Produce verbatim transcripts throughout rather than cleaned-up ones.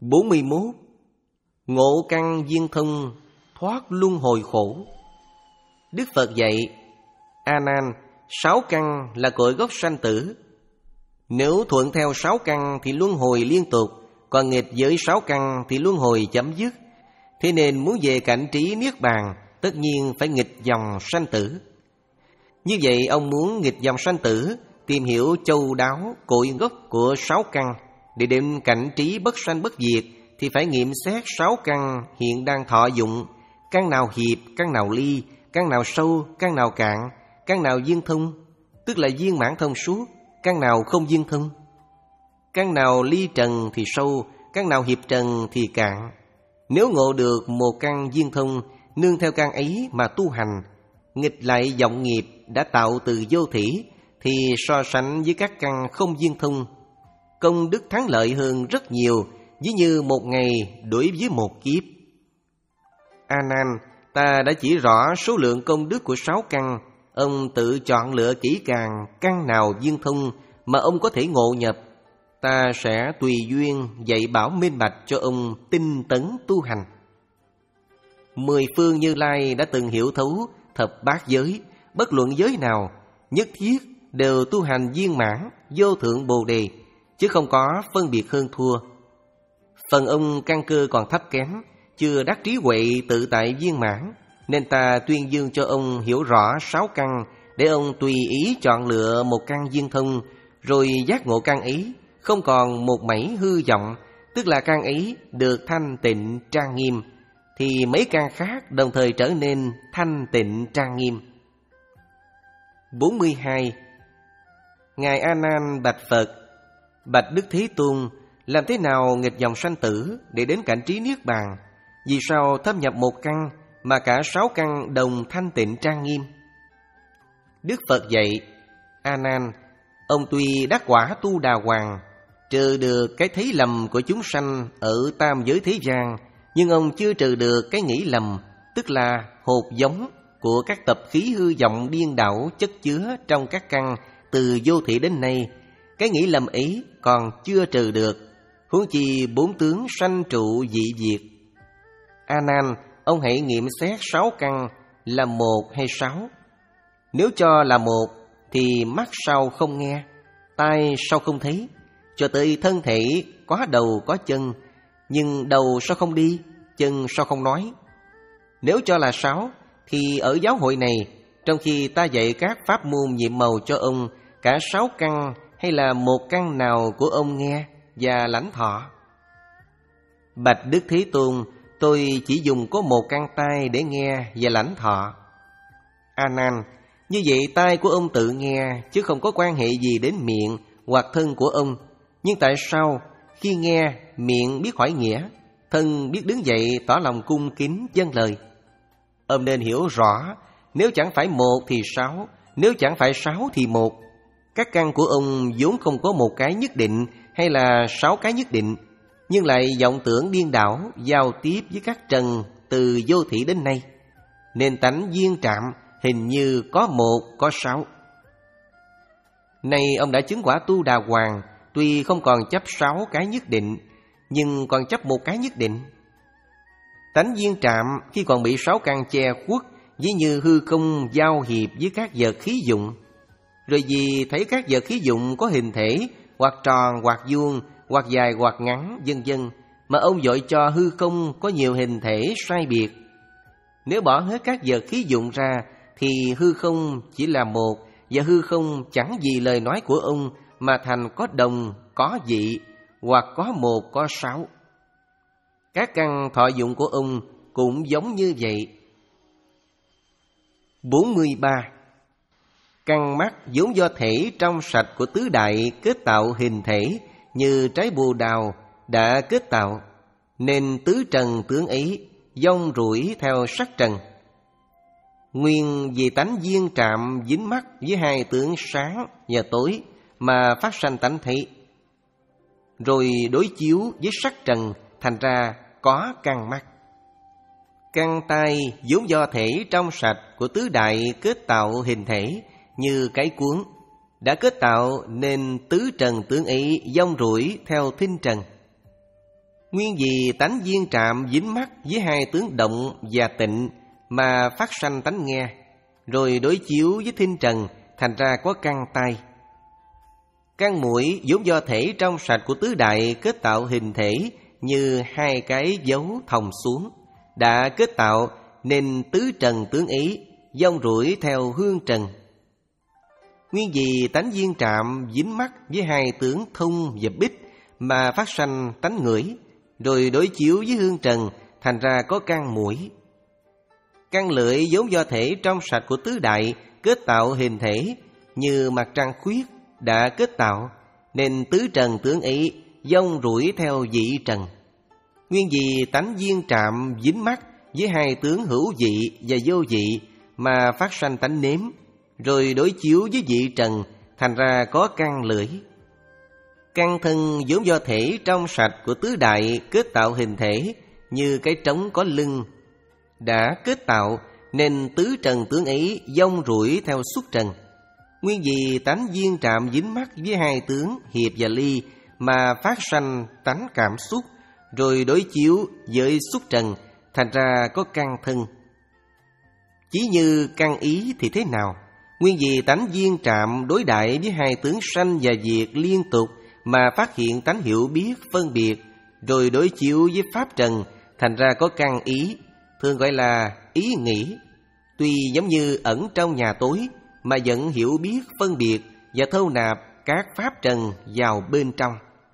bốn mươi mốt. Ngộ căn viên thông, thoát luân hồi khổ. Đức Phật dạy: A Nan, sáu căn là cội gốc sanh tử. Nếu thuận theo sáu căn thì luân hồi liên tục, còn nghịch với sáu căn thì luân hồi chấm dứt. Thế nên muốn về cảnh trí niết bàn, tất nhiên phải nghịch dòng sanh tử. Như vậy ông muốn nghịch dòng sanh tử, tìm hiểu châu đáo cội gốc của sáu căn để đến cảnh trí bất sanh bất diệt, thì phải nghiệm xét sáu căn hiện đang thọ dụng. Căn nào hiệp, căn nào ly, căn nào sâu, căn nào cạn, căn nào viên thông, tức là viên mãn thông suốt, căn nào không viên thông. Căn nào ly trần thì sâu, căn nào hiệp trần thì cạn. Nếu ngộ được một căn viên thông, nương theo căn ấy mà tu hành, nghịch lại vọng nghiệp đã tạo từ vô thỉ, thì so sánh với các căn không viên thông, công đức thắng lợi hơn rất nhiều, ví như một ngày đối với một kiếp. A Nan, ta đã chỉ rõ số lượng công đức của sáu căn, ông tự chọn lựa kỹ càng căn nào viên thông mà ông có thể ngộ nhập. Ta sẽ tùy duyên dạy bảo minh bạch cho ông tinh tấn tu hành. Mười phương Như Lai đã từng hiểu thấu thập bát giới, bất luận giới nào nhất thiết đều tu hành viên mãn vô thượng bồ đề, chứ không có phân biệt hơn thua. Phần ông căn cơ còn thấp kém, chưa đắc trí huệ tự tại viên mãn, nên ta tuyên dương cho ông hiểu rõ sáu căn, để ông tùy ý chọn lựa một căn viên thông, rồi giác ngộ căn ấy không còn một mảy hư vọng, tức là căn ấy được thanh tịnh trang nghiêm, thì mấy căn khác đồng thời trở nên thanh tịnh trang nghiêm. bốn mươi hai. Ngài A Nan bạch Phật: Bạch Đức Thế Tôn, làm thế nào nghịch dòng sanh tử để đến cảnh trí niết bàn? Vì sao thâm nhập một căn mà cả sáu căn đồng thanh tịnh trang nghiêm? Đức Phật dạy: A Nan, ông tuy đắc quả tu đà hoàng, trừ được cái thấy lầm của chúng sanh ở tam giới thế gian, nhưng ông chưa trừ được cái nghĩ lầm, tức là hột giống của các tập khí hư vọng điên đảo chất chứa trong các căn từ vô thị đến nay. Cái nghĩ lầm ấy còn chưa trừ được, huống chi bốn tướng sanh trụ dị diệt. A Nan, ông hãy nghiệm xét sáu căn là một hay sáu. Nếu cho là một thì mắt sao không nghe, tai sao không thấy, cho tới thân thể có đầu có chân, nhưng đầu sao không đi, chân sao không nói. Nếu cho là sáu thì ở giáo hội này, trong khi ta dạy các pháp môn nhiệm màu cho ông, cả sáu căn hay là một căn nào của ông nghe và lãnh thọ? Bạch Đức Thế Tôn, tôi chỉ dùng có một căn tai để nghe và lãnh thọ. A Nan, như vậy tai của ông tự nghe, chứ không có quan hệ gì đến miệng hoặc thân của ông. Nhưng tại sao khi nghe, miệng biết hỏi nghĩa, thân biết đứng dậy tỏ lòng cung kính dâng lời? Ông nên hiểu rõ, nếu chẳng phải một thì sáu, nếu chẳng phải sáu thì một. Các căn của ông vốn không có một cái nhất định hay là sáu cái nhất định, nhưng lại vọng tưởng điên đảo giao tiếp với các trần từ vô thị đến nay, nên tánh duyên trạm hình như có một có sáu. Nay ông đã chứng quả tu đà hoàng, tuy không còn chấp sáu cái nhất định, nhưng còn chấp một cái nhất định. Tánh duyên trạm khi còn bị sáu căn che khuất, ví như hư không giao hiệp với các vật khí dụng. Rồi vì thấy các vật khí dụng có hình thể, hoặc tròn hoặc vuông, hoặc dài hoặc ngắn, vân vân, mà ông vội cho hư không có nhiều hình thể sai biệt. Nếu bỏ hết các vật khí dụng ra, thì hư không chỉ là một, và hư không chẳng vì lời nói của ông mà thành có đồng, có dị, hoặc có một có sáu. Các căn thọ dụng của ông cũng giống như vậy. bốn mươi ba. Căn mắt vốn do thể trong sạch của tứ đại kết tạo hình thể, như trái bồ đào đã kết tạo, nên tứ trần tướng ấy vong rủi theo sắc trần. Nguyên vì tánh duyên trạm dính mắt với hai tướng sáng và tối mà phát sanh tánh thấy, rồi đối chiếu với sắc trần, thành ra có căn mắt. Căn tai vốn do thể trong sạch của tứ đại kết tạo hình thể, như cái cuốn đã kết tạo, nên tứ trần tướng ấy vong rủi theo thinh trần. Nguyên vì tánh duyên trạm dính mắc với hai tướng động và tịnh mà phát sanh tánh nghe, rồi đối chiếu với thinh trần, thành ra có căn tai. Căn mũi vốn do thể trong sạch của tứ đại kết tạo hình thể như hai cái dấu thòng xuống, đã kết tạo nên tứ trần tướng ý, vong rủi theo hương trần. Nguyên vì tánh duyên trạm dính mắc với hai tướng thông và bích mà phát sanh tánh ngửi, rồi đối chiếu với hương trần, thành ra có căn mũi. Căn lưỡi vốn do thể trong sạch của tứ đại kết tạo hình thể như mặt trăng khuyết, đã kết tạo nên tứ trần tướng ý, vong rủi theo dị trần. Nguyên vì tánh duyên trạm dính mắc với hai tướng hữu dị và vô dị mà phát sanh tánh nếm, rồi đối chiếu với dị trần, thành ra có căn lưỡi. Căn thân vốn do thể trong sạch của tứ đại kết tạo hình thể như cái trống có lưng, đã kết tạo nên tứ trần tướng ý, vong rủi theo xuất trần. Nguyên vì tánh duyên trạm dính mắc với hai tướng hiệp và ly mà phát sanh tánh cảm xúc, rồi đối chiếu với xuất trần, thành ra có căn thân. Chỉ như căn ý thì thế nào? Nguyên vì tánh duyên trạm đối đại với hai tướng sanh và diệt liên tục mà phát hiện tánh hiểu biết phân biệt, rồi đối chiếu với pháp trần, thành ra có căn ý, thường gọi là ý nghĩ. Tuy giống như ẩn trong nhà tối mà vẫn hiểu biết phân biệt và thâu nạp các pháp trần vào bên trong.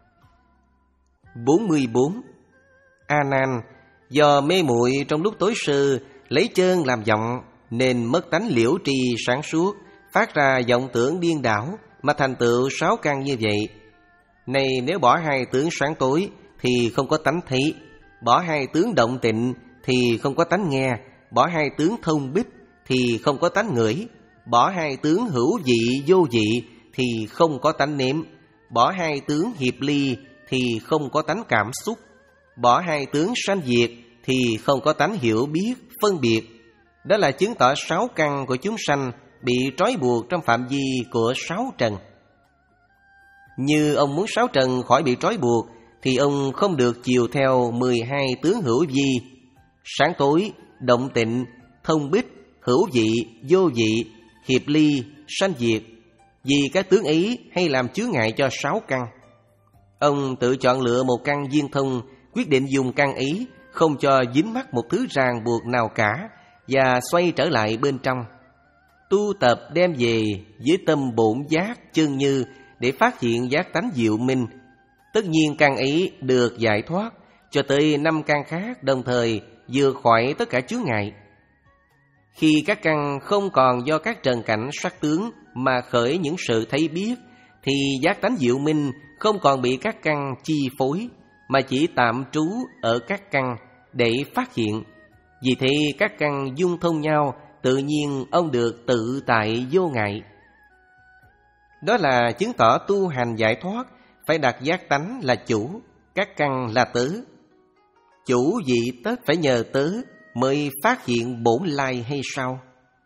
bốn mươi bốn. A Nan, do mê muội trong lúc tối sơ, lấy chân làm vọng, nên mất tánh liễu tri sáng suốt, phát ra vọng tưởng điên đảo, mà thành tựu sáu căn như vậy. Này, nếu bỏ hai tướng sáng tối thì không có tánh thấy, bỏ hai tướng động tịnh thì không có tánh nghe, bỏ hai tướng thông bích thì không có tánh ngửi, bỏ hai tướng hữu dị vô dị thì không có tánh nếm, bỏ hai tướng hiệp ly thì không có tánh cảm xúc, bỏ hai tướng sanh diệt thì không có tánh hiểu biết phân biệt. Đó là chứng tỏ sáu căn của chúng sanh bị trói buộc trong phạm vi của sáu trần. Như ông muốn sáu trần khỏi bị trói buộc thì ông không được chiều theo mười hai tướng hữu vi: sáng tối, động tịnh, thông bích, hữu dị, vô dị, hiệp ly, sanh diệt, vì các tướng ý hay làm chướng ngại cho sáu căn. Ông tự chọn lựa một căn viên thông, quyết định dùng căn ý, không cho dính mắc một thứ ràng buộc nào cả, và xoay trở lại bên trong. Tu tập đem về với tâm bổn giác chân như để phát hiện giác tánh diệu minh. Tất nhiên căn ý được giải thoát, cho tới năm căn khác đồng thời vượt khỏi tất cả chướng ngại. Khi các căn không còn do các trần cảnh sắc tướng mà khởi những sự thấy biết, thì giác tánh diệu minh không còn bị các căn chi phối, mà chỉ tạm trú ở các căn để phát hiện. Vì thế các căn dung thông nhau, tự nhiên ông được tự tại vô ngại. Đó là chứng tỏ tu hành giải thoát phải đặt giác tánh là chủ, các căn là tớ. Chủ vị tất phải nhờ tớ mới phát hiện bổn lai hay sao?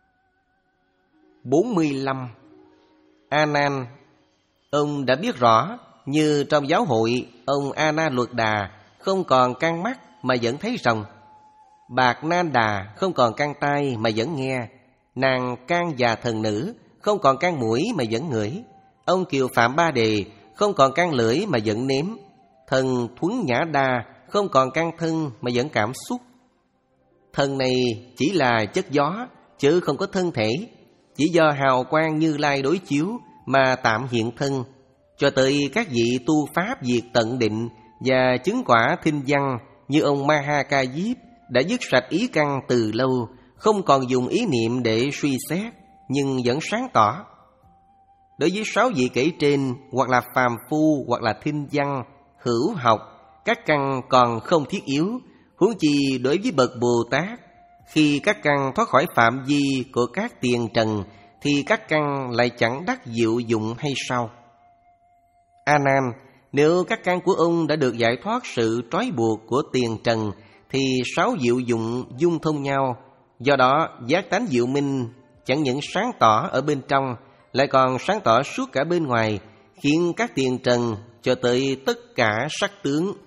bốn mươi lăm. A Nan, ông đã biết rõ, như trong giáo hội, ông A Na Luật Đà không còn căn mắt mà vẫn thấy rồng. Bạc Nan Đà không còn căn tai mà vẫn nghe. Nàng can già thần nữ không còn căn mũi mà vẫn ngửi. Ông Kiều Phạm Ba Đề không còn căn lưỡi mà vẫn nếm. Thần Thuấn Nhã Đa không còn căn thân mà vẫn cảm xúc. Thân này chỉ là chất gió, chứ không có thân thể. Chỉ do hào quang Như Lai đối chiếu mà tạm hiện thân, cho tới các vị tu pháp diệt tận định và chứng quả thinh văn như ông Ma Ha Ca Diếp đã dứt sạch ý căn từ lâu, không còn dùng ý niệm để suy xét, nhưng vẫn sáng tỏ. Đối với sáu vị kể trên, hoặc là phàm phu, hoặc là thinh văn, hữu học, các căn còn không thiết yếu, huống chi đối với bậc Bồ Tát. Khi các căn thoát khỏi phạm vi của các tiền trần, thì các căn lại chẳng đắc diệu dụng hay sao? A Nan, nếu các căn của ông đã được giải thoát sự trói buộc của tiền trần, thì sáu diệu dụng dung thông nhau. Do đó giác tánh diệu minh chẳng những sáng tỏ ở bên trong, lại còn sáng tỏ suốt cả bên ngoài, khiến các tiền trần cho tới tất cả sắc tướng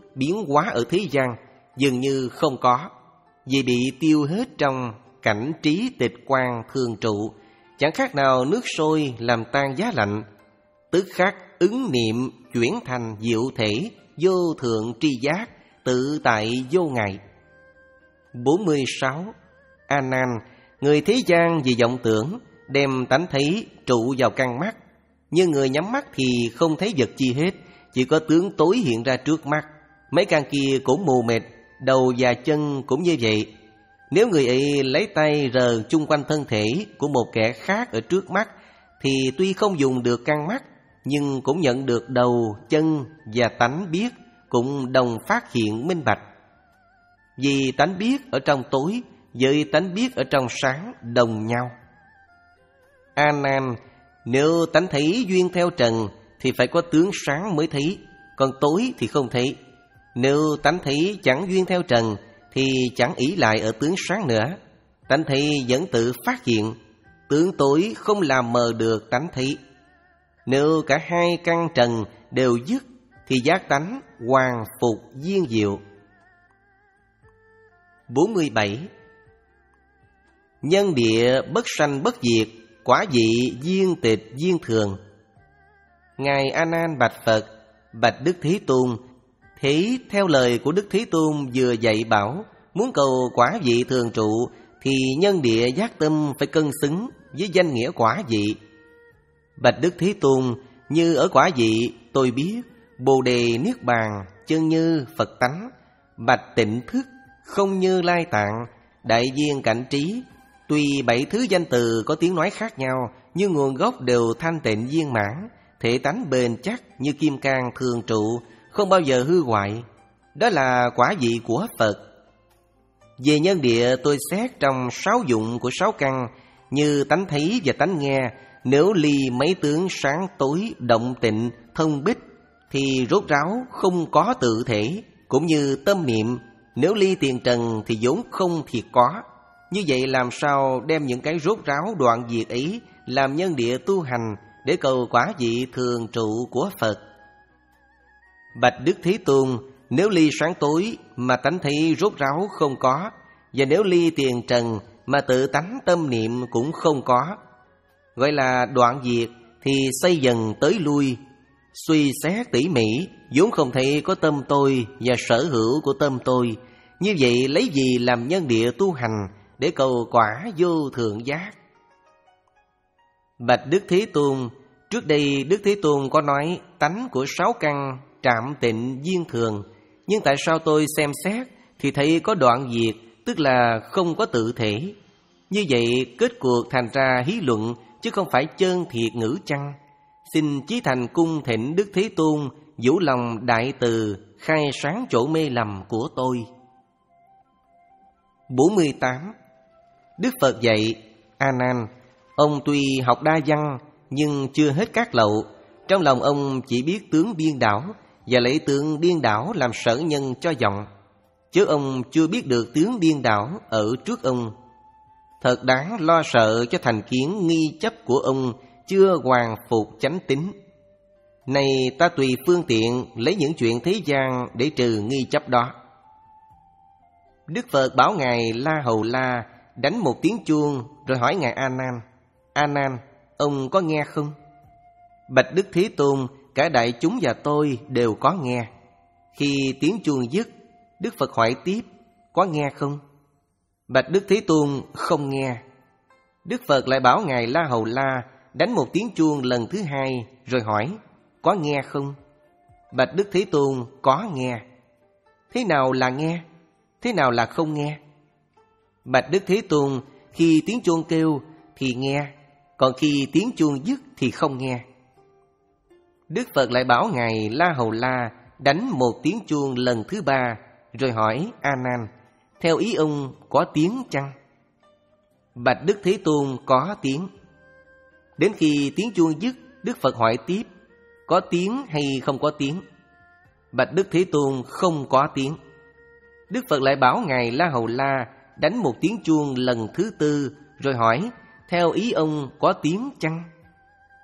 biến hóa ở thế gian dường như không có, vì bị tiêu hết trong cảnh trí tịch quan thường trụ, chẳng khác nào nước sôi làm tan giá lạnh, tức khắc ứng niệm chuyển thành diệu thể vô thượng tri giác, tự tại vô ngại. bốn mươi sáu. A Nan, người thế gian vì vọng tưởng đem tánh thấy trụ vào căn mắt, nhưng người nhắm mắt thì không thấy vật chi hết, chỉ có tướng tối hiện ra trước mắt. Mấy căn kia cũng mù mịt, đầu và chân cũng như vậy. Nếu người ấy lấy tay rờ chung quanh thân thể của một kẻ khác ở trước mắt, thì tuy không dùng được căn mắt, nhưng cũng nhận được đầu, chân và tánh biết cũng đồng phát hiện minh bạch. Vì tánh biết ở trong tối với tánh biết ở trong sáng đồng nhau. A Nan, nếu tánh thấy duyên theo trần thì phải có tướng sáng mới thấy, còn tối thì không thấy. Nếu tánh thấy chẳng duyên theo trần thì chẳng ỷ lại ở tướng sáng nữa, tánh thấy vẫn tự phát hiện, tướng tối không làm mờ được tánh thấy. Nếu cả hai căn trần đều dứt thì giác tánh hoàn phục viên diệu. bốn mươi bảy. Nhân địa bất sanh bất diệt, quả vị viên tịch viên thường. Ngài A Nan bạch Phật: bạch Đức Thế Tôn, thế theo lời của Đức Thế Tôn vừa dạy bảo, muốn cầu quả vị thường trụ thì nhân địa giác tâm phải cân xứng với danh nghĩa quả vị. Bạch Đức Thế Tôn, như ở quả vị tôi biết Bồ Đề Niết Bàn chân như Phật tánh, bạch Tịnh Thức không như Lai Tạng, đại viên cảnh trí. Tuy bảy thứ danh từ có tiếng nói khác nhau, nhưng nguồn gốc đều thanh tịnh viên mãn, thể tánh bền chắc như kim cang thường trụ, không bao giờ hư hoại. Đó là quả vị của Phật. Về nhân địa tôi xét trong sáu dụng của sáu căn, như tánh thấy và tánh nghe. Nếu ly mấy tướng sáng tối, động tịnh, thông bích thì rốt ráo không có tự thể, cũng như tâm niệm. Nếu ly tiền trần thì vốn không thiệt có. Như vậy làm sao đem những cái rốt ráo đoạn diệt ấy làm nhân địa tu hành để cầu quả vị thường trụ của Phật? Bạch Đức Thế Tôn, nếu ly sáng tối mà tánh thấy rốt ráo không có, và nếu ly tiền trần mà tự tánh tâm niệm cũng không có, gọi là đoạn diệt, thì xây dần tới lui, suy xét tỉ mỉ, vốn không thấy có tâm tôi và sở hữu của tâm tôi. Như vậy lấy gì làm nhân địa tu hành để cầu quả vô thượng giác? Bạch Đức Thế Tôn, trước đây Đức Thế Tôn có nói tánh của sáu căn trạm tịnh viên thường, nhưng tại sao tôi xem xét thì thấy có đoạn diệt, tức là không có tự thể? Như vậy kết cuộc thành ra hí luận, chứ không phải chân thiệt ngữ chăng? Xin chí thành cung thỉnh Đức Thế Tôn vũ lòng đại từ, khai sáng chỗ mê lầm của tôi. bốn mươi tám. Đức Phật dạy: A Nan, ông tuy học đa văn nhưng chưa hết các lậu. Trong lòng ông chỉ biết tướng điên đảo, và lấy tướng điên đảo làm sở nhân cho vọng, chứ ông chưa biết được tướng điên đảo ở trước ông. Thật đáng lo sợ cho thành kiến nghi chấp của ông chưa hoàn phục chánh tín. Này ta tùy phương tiện lấy những chuyện thế gian để trừ nghi chấp đó. Đức Phật bảo Ngài La Hầu La đánh một tiếng chuông, rồi hỏi Ngài A Nan: A Nan, ông có nghe không? Bạch Đức Thế Tôn, cả đại chúng và tôi đều có nghe. Khi tiếng chuông dứt, Đức Phật hỏi tiếp: có nghe không? Bạch Đức Thế Tôn, không nghe. Đức Phật lại bảo Ngài La Hầu La đánh một tiếng chuông lần thứ hai, rồi hỏi: có nghe không? Bạch Đức Thế Tôn, có nghe. Thế nào là nghe? Thế nào là không nghe? Bạch Đức Thế Tôn, khi tiếng chuông kêu thì nghe, còn khi tiếng chuông dứt thì không nghe. Đức Phật lại bảo Ngài La Hầu La đánh một tiếng chuông lần thứ ba, rồi hỏi: A Nan, theo ý ông có tiếng chăng? Bạch Đức Thế Tôn, có tiếng. Đến khi tiếng chuông dứt, Đức Phật hỏi tiếp: có tiếng hay không có tiếng? Bạch Đức Thế Tôn, không có tiếng. Đức Phật lại bảo Ngài La Hầu La đánh một tiếng chuông lần thứ tư, rồi hỏi: theo ý ông có tiếng chăng?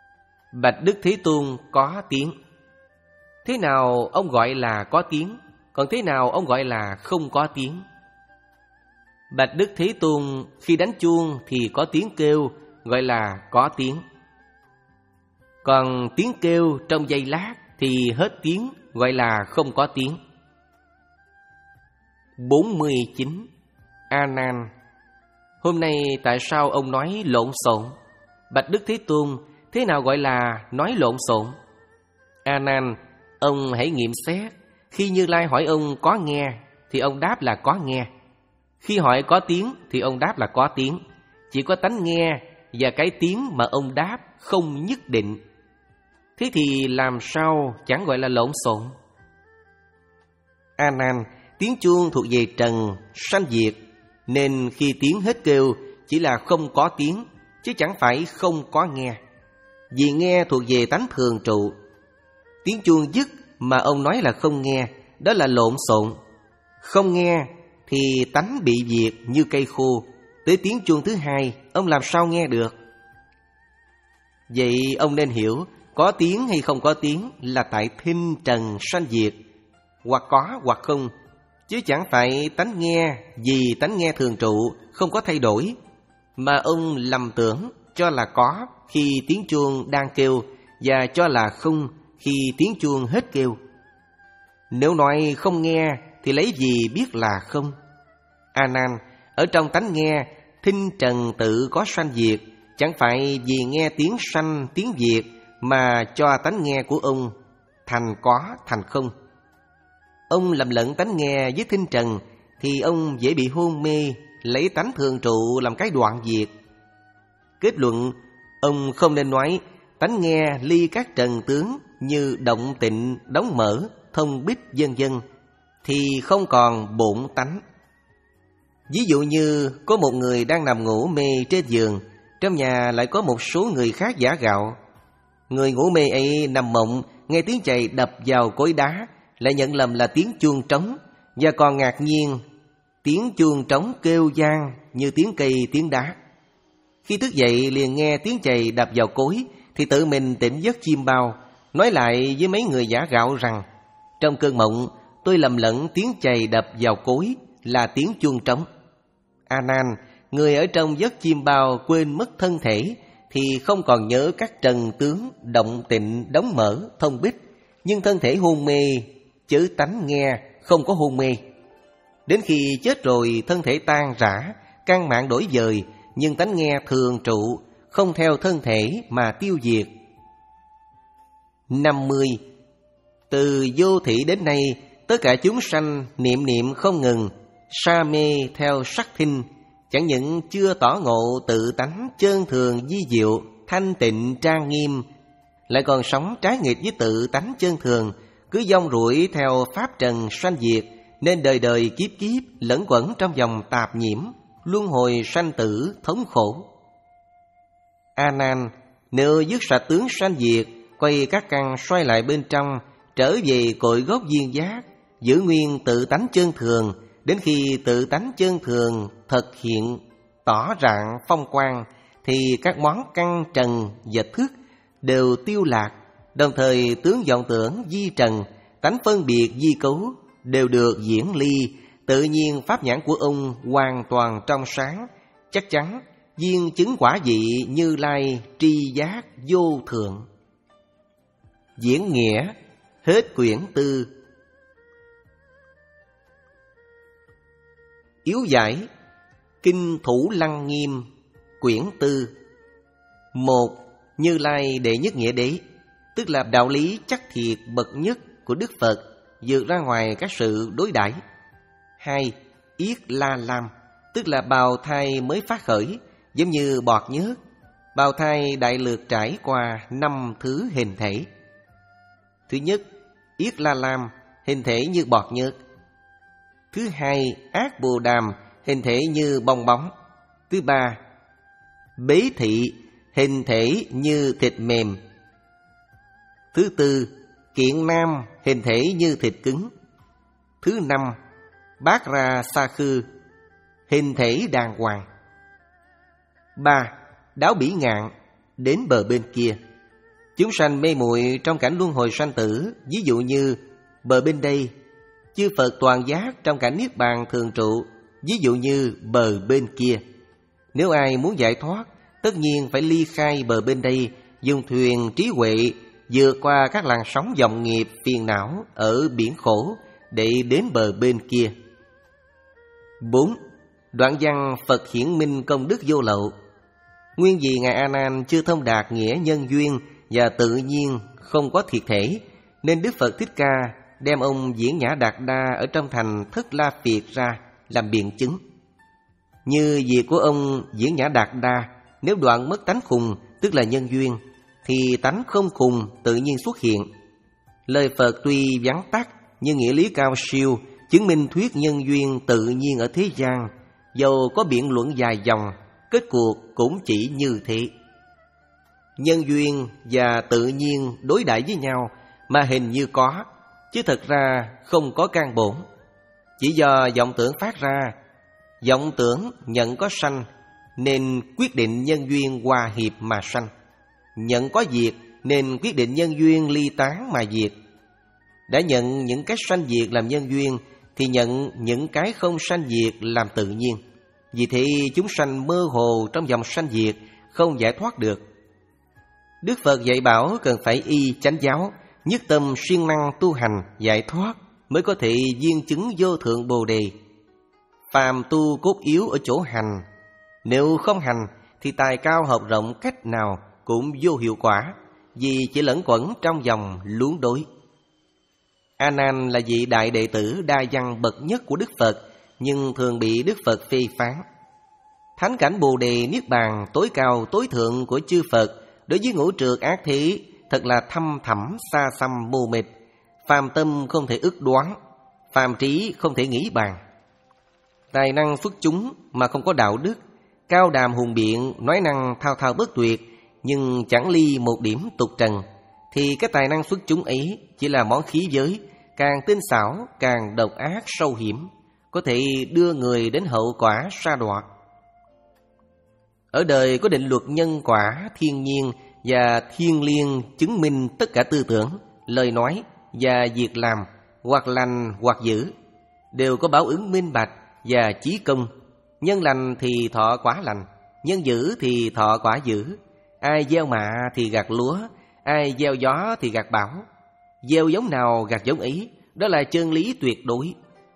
Bạch Đức Thế Tôn, có tiếng. Thế nào ông gọi là có tiếng? Còn thế nào ông gọi là không có tiếng? Bạch Đức Thế Tôn khi đánh chuông thì có tiếng kêu, gọi là có tiếng. Còn tiếng kêu trong giây lát thì hết tiếng, gọi là không có tiếng. bốn mươi chín. A Nan, hôm nay tại sao ông nói lộn xộn? Bạch Đức Thế Tôn, thế nào gọi là nói lộn xộn? A Nan, ông hãy nghiệm xét. Khi Như Lai hỏi ông có nghe thì ông đáp là có nghe. Khi hỏi có tiếng thì ông đáp là có tiếng. Chỉ có tánh nghe và cái tiếng mà ông đáp không nhất định. Thế thì làm sao chẳng gọi là lộn xộn? A Nan, tiếng chuông thuộc về trần, sanh diệt, nên khi tiếng hết kêu chỉ là không có tiếng, chứ chẳng phải không có nghe. Vì nghe thuộc về tánh thường trụ. Tiếng chuông dứt mà ông nói là không nghe, đó là lộn xộn. Không nghe thì tánh bị diệt như cây khô. Tới tiếng chuông thứ hai, ông làm sao nghe được? Vậy ông nên hiểu, có tiếng hay không có tiếng là tại thinh trần sanh diệt, hoặc có hoặc không, chứ chẳng phải tánh nghe vì tánh nghe thường trụ, không có thay đổi, mà ông lầm tưởng cho là có khi tiếng chuông đang kêu và cho là không khi tiếng chuông hết kêu. Nếu nói không nghe thì lấy gì biết là không? A Nan, ở trong tánh nghe, thinh trần tự có sanh diệt, chẳng phải vì nghe tiếng sanh tiếng diệt mà cho tánh nghe của ông thành có thành không. Ông lầm lẫn tánh nghe với thinh trần thì ông dễ bị hôn mê, lấy tánh thường trụ làm cái đoạn diệt. Kết luận, ông không nên nói tánh nghe ly các trần tướng như động tịnh, đóng mở, thông bích vân vân, thì không còn bổn tánh. Ví dụ như có một người đang nằm ngủ mê trên giường, trong nhà lại có một số người khác giã gạo. Người ngủ mê ấy nằm mộng, nghe tiếng chày đập vào cối đá, lại nhận lầm là tiếng chuông trống, và còn ngạc nhiên tiếng chuông trống kêu vang như tiếng cây tiếng đá. Khi thức dậy liền nghe tiếng chày đập vào cối, thì tự mình tỉnh giấc chiêm bao, nói lại với mấy người giả gạo rằng: trong cơn mộng tôi lầm lẫn tiếng chày đập vào cối là tiếng chuông trống. A Nan, người ở trong giấc chiêm bao quên mất thân thể thì không còn nhớ các trần tướng, động tịnh, đóng mở, thông bích, nhưng thân thể hôn mê, chữ tánh nghe không có hôn mê. Đến khi chết rồi thân thể tan rã, căn mạng đổi dời, nhưng tánh nghe thường trụ, không theo thân thể mà tiêu diệt. năm mươi. Từ vô thỉ đến nay, tất cả chúng sanh niệm niệm không ngừng, sa mê theo sắc thinh, chẳng những chưa tỏ ngộ tự tánh chân thường di diệu, thanh tịnh trang nghiêm, lại còn sống trái nghịch với tự tánh chân thường, cứ vong ruổi theo pháp trần sanh diệt, nên đời đời kiếp kiếp lẫn quẩn trong vòng tạp nhiễm, luân hồi sanh tử thống khổ. A Nan, nếu dứt sạch tướng sanh diệt, quay các căn xoay lại bên trong, trở về cội gốc duyên giác, giữ nguyên tự tánh chân thường, đến khi tự tánh chân thường thực hiện tỏ rạng phong quang, thì các món căn trần và thức đều tiêu lạc, đồng thời tướng vọng tưởng di trần, tánh phân biệt di cấu đều được diễn ly, tự nhiên pháp nhãn của ông hoàn toàn trong sáng, chắc chắn viên chứng quả vị Như Lai tri giác vô thượng. Diễn nghĩa hết quyển tư. Yếu giải Kinh Thủ Lăng Nghiêm quyển tư. Một. Như Lai đệ nhất nghĩa đế, tức là đạo lý chắc thiệt bậc nhất của Đức Phật, vượt ra ngoài các sự đối đãi. Hai. Yết La Lam, tức là bào thai mới phát khởi, giống như bọt nhớt. Bào thai đại lược trải qua năm thứ hình thể. Thứ nhất, Yết La Lam, hình thể như bọt nhớt. Thứ hai, Ác Bồ Đàm, hình thể như bong bóng. Thứ ba, Bế Thị, hình thể như thịt mềm. Thứ tư, Kiện Nam, hình thể như thịt cứng. Thứ năm, Bát Ra Sa Khư, hình thể đàng hoàng. Ba. Đáo Bỉ Ngạn, đến bờ bên kia. Chúng sanh mê muội trong cảnh luân hồi sanh tử, ví dụ như bờ bên đây chư Phật toàn giác trong cảnh Niết Bàn thường trụ, ví dụ như bờ bên kia. Nếu ai muốn giải thoát, tất nhiên phải ly khai bờ bên đây, dùng thuyền trí huệ vượt qua các làn sóng vọng nghiệp phiền não ở biển khổ để đến bờ bên kia. Bốn. Đoạn văn Phật hiển minh công đức vô lậu. Nguyên vì Ngài A Nan chưa thông đạt nghĩa nhân duyên và tự nhiên không có thiệt thể, nên Đức Phật Thích Ca đem ông Diễn Nhã Đạt Đa ở trong thành Thất La Phiệt ra làm biện chứng. Như việc của ông Diễn Nhã Đạt Đa, nếu đoạn mất tánh khùng, tức là nhân duyên, thì tánh không khùng tự nhiên xuất hiện. Lời Phật tuy vắn tắt nhưng nghĩa lý cao siêu, chứng minh thuyết nhân duyên tự nhiên ở thế gian, dầu có biện luận dài dòng, kết cuộc cũng chỉ như thế. Nhân duyên và tự nhiên đối đãi với nhau mà hình như có, chứ thật ra không có căn bổn. Chỉ do vọng tưởng phát ra, vọng tưởng nhận có sanh, nên quyết định nhân duyên hòa hiệp mà sanh. Nhận có diệt, nên quyết định nhân duyên ly tán mà diệt. Đã nhận những cái sanh diệt làm nhân duyên, thì nhận những cái không sanh diệt làm tự nhiên. Vì thế chúng sanh mơ hồ trong dòng sanh diệt, không giải thoát được. Đức Phật dạy bảo cần phải y chánh giáo, nhất tâm siêng năng tu hành giải thoát, mới có thể viên chứng vô thượng Bồ Đề. Phàm tu cốt yếu ở chỗ hành, nếu không hành thì tài cao học rộng cách nào cũng vô hiệu quả, vì chỉ lẫn quẩn trong vòng luống đối. A Nan là vị đại đệ tử đa văn bậc nhất của Đức Phật, nhưng thường bị Đức Phật phê phán. Thánh cảnh Bồ Đề Niết Bàn tối cao tối thượng của chư Phật đối với ngũ trược ác thế thật là thâm thẳm xa xăm mù mịt, phàm tâm không thể ước đoán, phàm trí không thể nghĩ bàn. Tài năng xuất chúng mà không có đạo đức, cao đàm hùng biện, nói năng thao thao bất tuyệt, nhưng chẳng ly một điểm tục trần, thì cái tài năng xuất chúng ấy chỉ là món khí giới, càng tinh xảo càng độc ác sâu hiểm, có thể đưa người đến hậu quả sa đọa. Ở đời có định luật nhân quả thiên nhiên và thiên liêng chứng minh tất cả tư tưởng, lời nói và việc làm, hoặc lành hoặc dữ, đều có báo ứng minh bạch và chí công. Nhân lành thì thọ quả lành, nhân dữ thì thọ quả dữ. Ai gieo mạ thì gặt lúa, ai gieo gió thì gặt bão. Gieo giống nào gặt giống ấy, đó là chân lý tuyệt đối.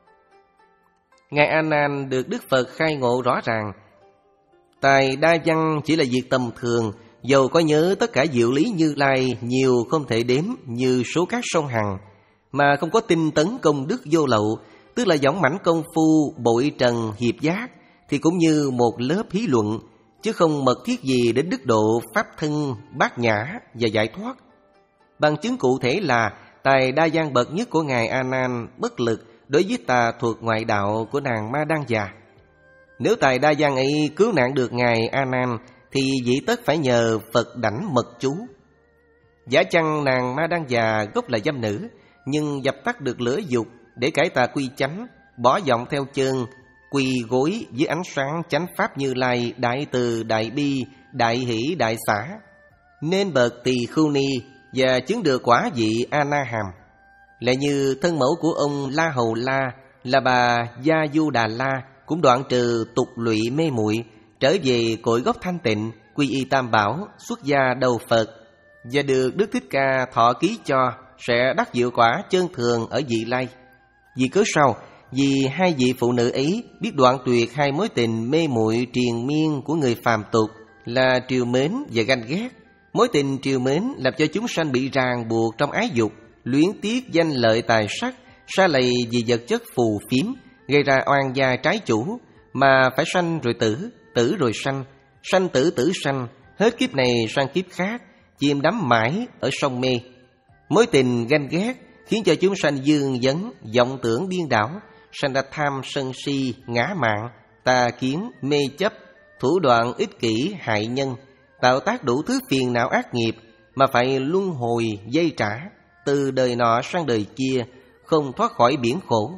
Ngài A Nan được Đức Phật khai ngộ rõ ràng. Tài đa văn chỉ là việc tầm thường, dầu có nhớ tất cả diệu lý Như Lai nhiều không thể đếm như số các sông Hằng, mà không có tinh tấn công đức vô lậu, tức là dõng mãnh công phu bội trần hiệp giác, thì cũng như một lớp hí luận, chứ không mật thiết gì đến đức độ pháp thân bát nhã và giải thoát. Bằng chứng cụ thể là tài đa văn bậc nhất của Ngài A Nan bất lực đối với tà thuật ngoại đạo của nàng Ma Đăng Già. Nếu tài đa văn ấy cứu nạn được Ngài A Nan, thì dĩ tất phải nhờ Phật đảnh mật chú. Giả chăng nàng Ma Đăng Già gốc là dâm nữ, nhưng dập tắt được lửa dục để cải tà quy chánh, bỏ vọng theo chân, quỳ gối dưới ánh sáng chánh pháp Như Lai, đại từ, đại bi, đại hỷ, đại xả, nên bậc tỳ khưu ni và chứng được quả vị A Na Hàm. Lại như thân mẫu của ông La Hầu La là bà Gia Du Đà La, cũng đoạn trừ tục lụy mê muội, trở về cội gốc thanh tịnh, quy y tam bảo, xuất gia đầu Phật, và được Đức Thích Ca thọ ký cho sẽ đắc diệu quả chân thường ở vị lai. Vì cớ sao? Vì hai vị phụ nữ ấy biết đoạn tuyệt hai mối tình mê muội triền miên của người phàm tục là trìu mến và ganh ghét. Mối tình trìu mến làm cho chúng sanh bị ràng buộc trong ái dục, luyến tiếc danh lợi tài sắc, sa lầy vì vật chất phù phiếm, gây ra oan gia trái chủ, mà phải sanh rồi tử, tử rồi sanh, sanh tử tử sanh, hết kiếp này sang kiếp khác, chìm đắm mãi ở sông mê. Mối tình ganh ghét khiến cho chúng sanh dương vấn, vọng tưởng điên đảo, sanh ra tham sân si, ngã mạn, tà kiến, mê chấp, thủ đoạn ích kỷ hại nhân, tạo tác đủ thứ phiền não ác nghiệp, mà phải luân hồi dây trả từ đời nọ sang đời kia, không thoát khỏi biển khổ.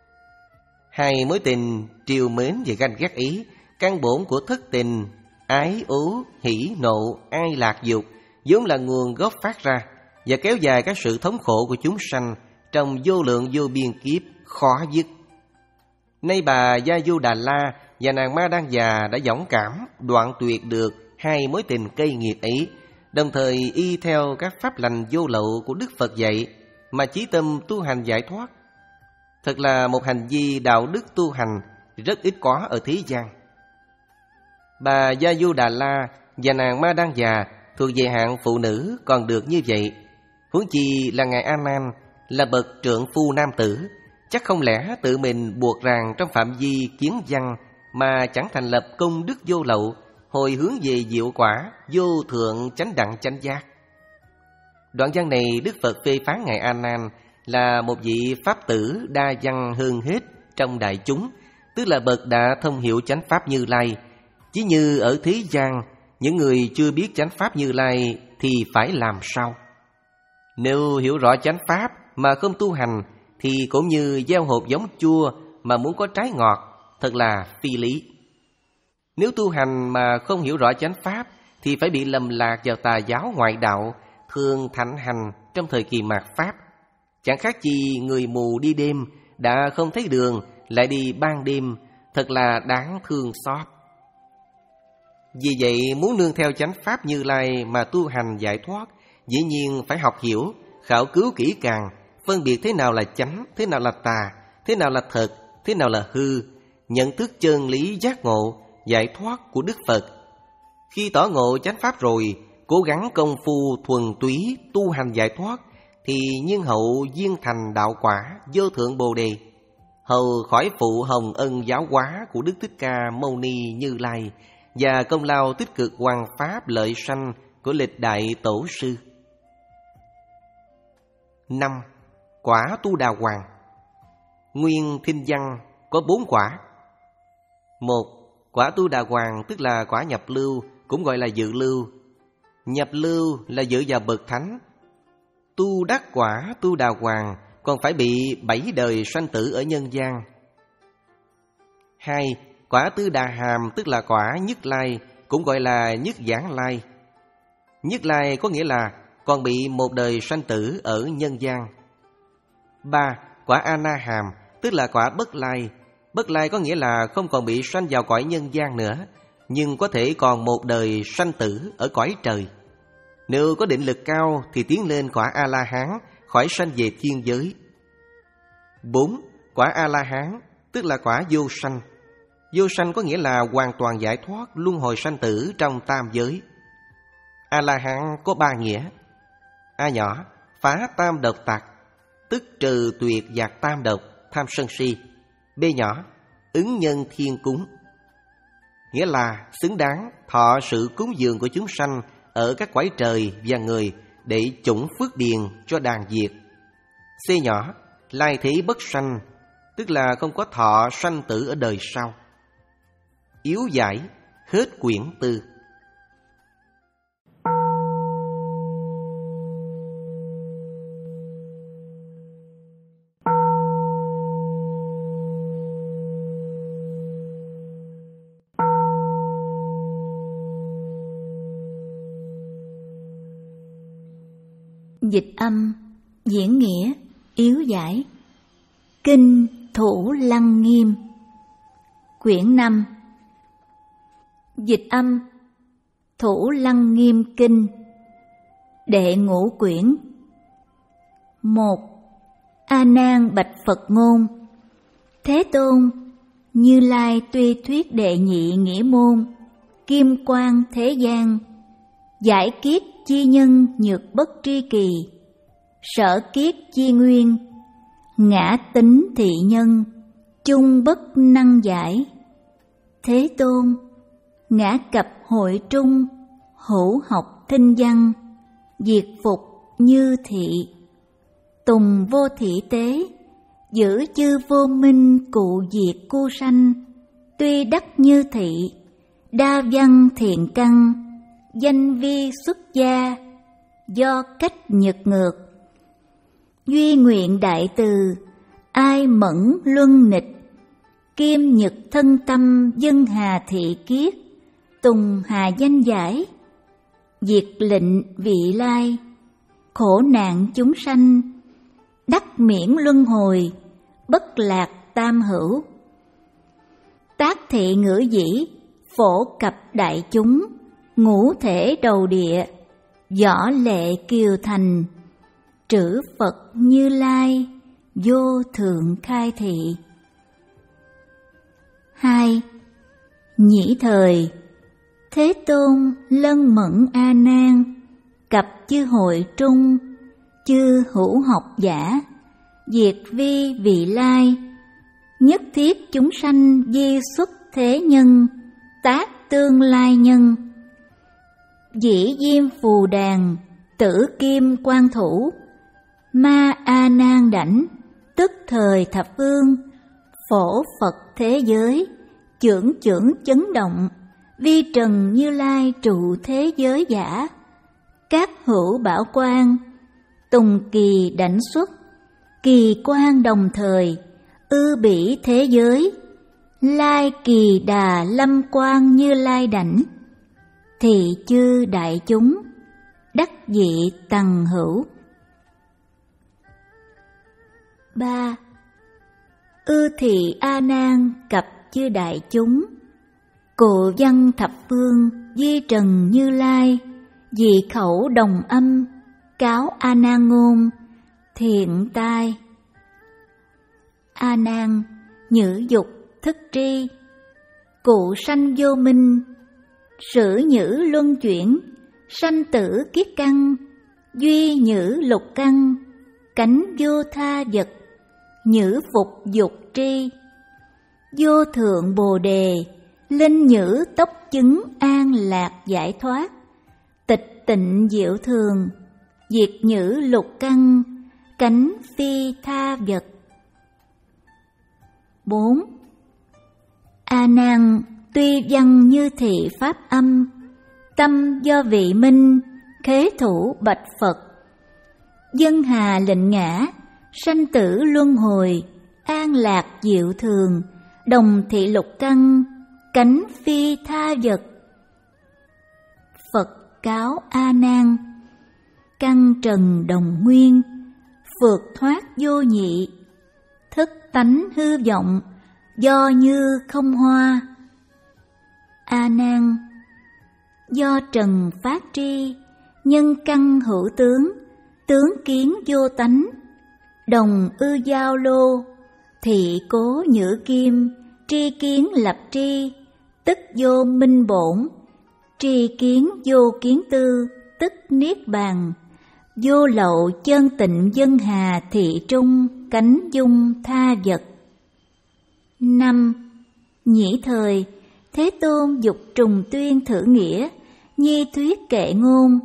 Hai mối tình trìu mến và ganh ghét ý, căn bổn của thất tình, ái ố, hỉ nộ, ai lạc dục, vốn là nguồn gốc phát ra và kéo dài các sự thống khổ của chúng sanh trong vô lượng vô biên kiếp khó dứt. Nay bà Gia Du Đà La và nàng Ma Đan già đã dũng cảm đoạn tuyệt được hai mối tình cây nghiệt ấy, đồng thời y theo các pháp lành vô lậu của Đức Phật dạy mà chí tâm tu hành giải thoát. Thật là một hành vi đạo đức tu hành rất ít có ở thế gian. Bà Gia Du Đà La và nàng Ma Đan già thuộc về hạng phụ nữ còn được như vậy, huống chi là ngài A Nan là bậc trượng phu nam tử, chắc không lẽ tự mình buộc ràng trong phạm vi kiến văn mà chẳng thành lập công đức vô lậu, hồi hướng về diệu quả vô thượng chánh đẳng chánh giác. Đoạn văn này Đức Phật phê phán ngài A Nan là một vị pháp tử đa văn hơn hết trong đại chúng, tức là bậc đã thông hiểu chánh pháp Như Lai. Chỉ như ở thế gian, những người chưa biết chánh pháp Như Lai thì phải làm sao? Nếu hiểu rõ chánh pháp mà không tu hành thì cũng như gieo hột giống chua mà muốn có trái ngọt, thật là phi lý. Nếu tu hành mà không hiểu rõ chánh pháp thì phải bị lầm lạc vào tà giáo ngoại đạo thường thịnh hành trong thời kỳ mạt Pháp. Chẳng khác gì người mù đi đêm đã không thấy đường lại đi ban đêm, thật là đáng thương xót. Vì vậy muốn nương theo chánh pháp Như Lai mà tu hành giải thoát, dĩ nhiên phải học hiểu, khảo cứu kỹ càng, phân biệt thế nào là chánh, thế nào là tà, thế nào là thật, thế nào là hư, nhận thức chân lý giác ngộ, giải thoát của Đức Phật. Khi tỏ ngộ chánh pháp rồi, cố gắng công phu thuần túy tu hành giải thoát, thì nhiên hậu duyên thành đạo quả vô thượng Bồ Đề, hầu khỏi phụ hồng ân giáo hóa của Đức Thích Ca Mâu Ni Như Lai và công lao tích cực hoằng pháp lợi sanh của lịch đại tổ sư. Năm. Quả Tu Đà Hoàng. Nguyên thinh văn có bốn quả. Một. Quả Tu Đà Hoàng tức là quả nhập lưu, cũng gọi là dự lưu. Nhập lưu là dựa vào bậc thánh. Tu đắc quả Tu Đà Hoàng còn phải bị bảy đời sanh tử ở nhân gian. Hai. Quả Tư Đà Hàm tức là quả Nhất Lai, cũng gọi là Nhất Giảng Lai. Nhất Lai có nghĩa là còn bị một đời sanh tử ở nhân gian. Ba. Quả A Na Hàm tức là quả Bất Lai. Bất Lai có nghĩa là không còn bị sanh vào cõi nhân gian nữa, nhưng có thể còn một đời sanh tử ở cõi trời. Nếu có định lực cao thì tiến lên quả A La Hán, khỏi sanh về thiên giới. Bốn. Quả A La Hán tức là quả vô sanh. Vô sanh có nghĩa là hoàn toàn giải thoát luân hồi sanh tử trong tam giới. A La Hán có ba nghĩa. A nhỏ, phá tam độc tặc, tức trừ tuyệt giặc tam độc, tham sân si. B nhỏ, ứng nhân thiên cúng, nghĩa là xứng đáng thọ sự cúng dường của chúng sanh ở các cõi trời và người để chủng phước điền cho đàn diệt. C nhỏ, lai thế bất sanh, tức là không có thọ sanh tử ở đời sau. Yếu giải, hết quyển tư. Dịch âm, diễn nghĩa, yếu giải. Kinh Thủ Lăng Nghiêm. Quyển năm. Dịch âm, Thủ Lăng Nghiêm Kinh. Đệ ngũ quyển. Một. A Nan bạch Phật ngôn: Thế Tôn, Như Lai tuy thuyết đệ nhị nghĩa môn, kim quang thế gian, giải kiết chi nhân nhược bất tri kỳ, sở kiết chi nguyên, ngã tính thị nhân, chung bất năng giải. Thế Tôn, ngã cập hội trung, hữu học thinh văn, diệt phục như thị, tùng vô thị tế, giữ chư vô minh cụ diệt cu sanh, tuy đắc như thị, đa văn thiện căn, danh vi xuất gia, do cách nhật ngược. Duy nguyện đại từ, ai mẫn luân nịch, kim nhật thân tâm dân hà thị kiết, tùng hà danh giải, diệt lệnh vị lai, khổ nạn chúng sanh, đắc miễn luân hồi, bất lạc tam hữu. Tác thị ngữ dĩ, phổ cập đại chúng, ngũ thể đầu địa, võ lệ kiều thành, trữ Phật Như Lai, vô thượng khai thị. Hai. Nhĩ thời, Thế Tôn lân mẫn A Nan, cập chư hội trung, chư hữu học giả, diệt vi vị lai, nhất thiết chúng sanh di xuất thế nhân, tác tương lai nhân. Dĩ diêm phù đàn, tử kim quan thủ, ma A Nan đảnh, tức thời thập phương, phổ Phật thế giới, chưởng chưởng chấn động, vi trần Như Lai trụ thế giới giả. Các hữu bảo quan, tùng kỳ đảnh xuất, kỳ quan đồng thời, ư bỉ thế giới, lai kỳ đà lâm quan Như Lai đảnh, thị chư đại chúng, đắc dị tầng hữu. Ba. Ư thị A Nan cập chư đại chúng, cụ văn thập phương, di trần Như Lai, dị khẩu đồng âm, cáo A Nan ngôn, thiện tai. A Nan, nhữ dục thức tri, cụ sanh vô minh, sử nhữ luân chuyển, sanh tử kiết căn, duy nhữ lục căn, cánh vô tha vật, nhữ phục dục tri. Vô thượng bồ đề, linh nhữ tốc chứng an lạc giải thoát, tịch tịnh diệu thường, diệt nhữ lục căn, cánh phi tha vật. Bốn. A Nan tuy văn như thị pháp âm, tâm do vị minh, khế thủ bạch Phật. Dân hà lệnh ngã, sanh tử luân hồi, an lạc diệu thường, đồng thị lục căn, cánh phi tha vật. Phật cáo A Nan, căn trần đồng nguyên, vượt thoát vô nhị, thức tánh hư vọng, do như không hoa. A Nan, do trần phát tri, nhân căn hữu tướng, tướng kiến vô tánh, đồng ư giao lô, thị cố nhữ kim, tri kiến lập tri, tức vô minh bổn, tri kiến vô kiến tư, tức niết bàn, vô lậu chân tịnh dân hà thị trung, cánh dung tha vật. Năm. Nhĩ thời, Thế Tôn dục trùng tuyên thử nghĩa, nhi thuyết kệ ngôn.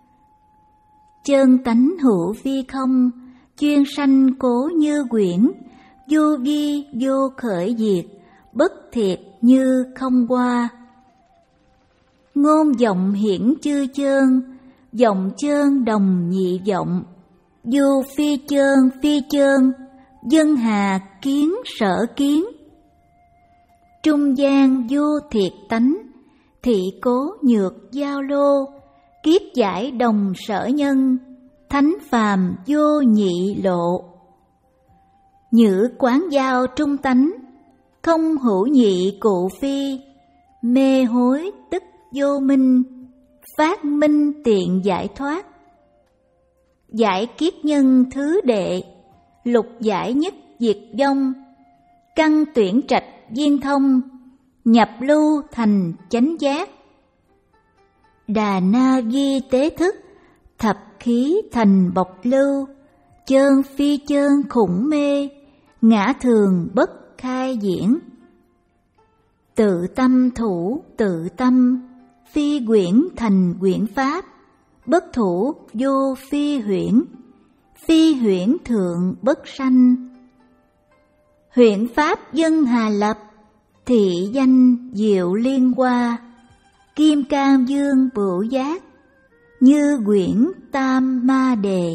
Chân tánh hữu vi không, chuyên sanh cố như quyển, vô vi vô khởi diệt, bất thiệt như không qua. Ngôn vọng hiển chư chơn, vọng chơn đồng nhị vọng, vô phi chơn phi chơn, dân hà kiến sở kiến. Trung gian vô thiệt tánh, thị cố nhược giao lô, kiếp giải đồng sở nhân, thánh phàm vô nhị lộ. Nhữ quán giao trung tánh, không hữu nhị cụ phi, mê hối tức vô minh, phát minh tiện giải thoát. Giải kiết nhân thứ đệ, lục giải nhất diệt vong, căn tuyển trạch viên thông, nhập lưu thành chánh giác. Đà na di tế thức, thập khí thành bộc lưu, chơn phi chơn khủng mê, ngã thường bất khai diễn. Tự tâm thủ tự tâm, phi quyển thành quyển pháp, bất thủ vô phi huyễn, phi huyễn thượng bất sanh. Huyễn pháp dân hà lập, thị danh diệu liên hoa, kim cang dương bửu giác, như quyển tam ma đề.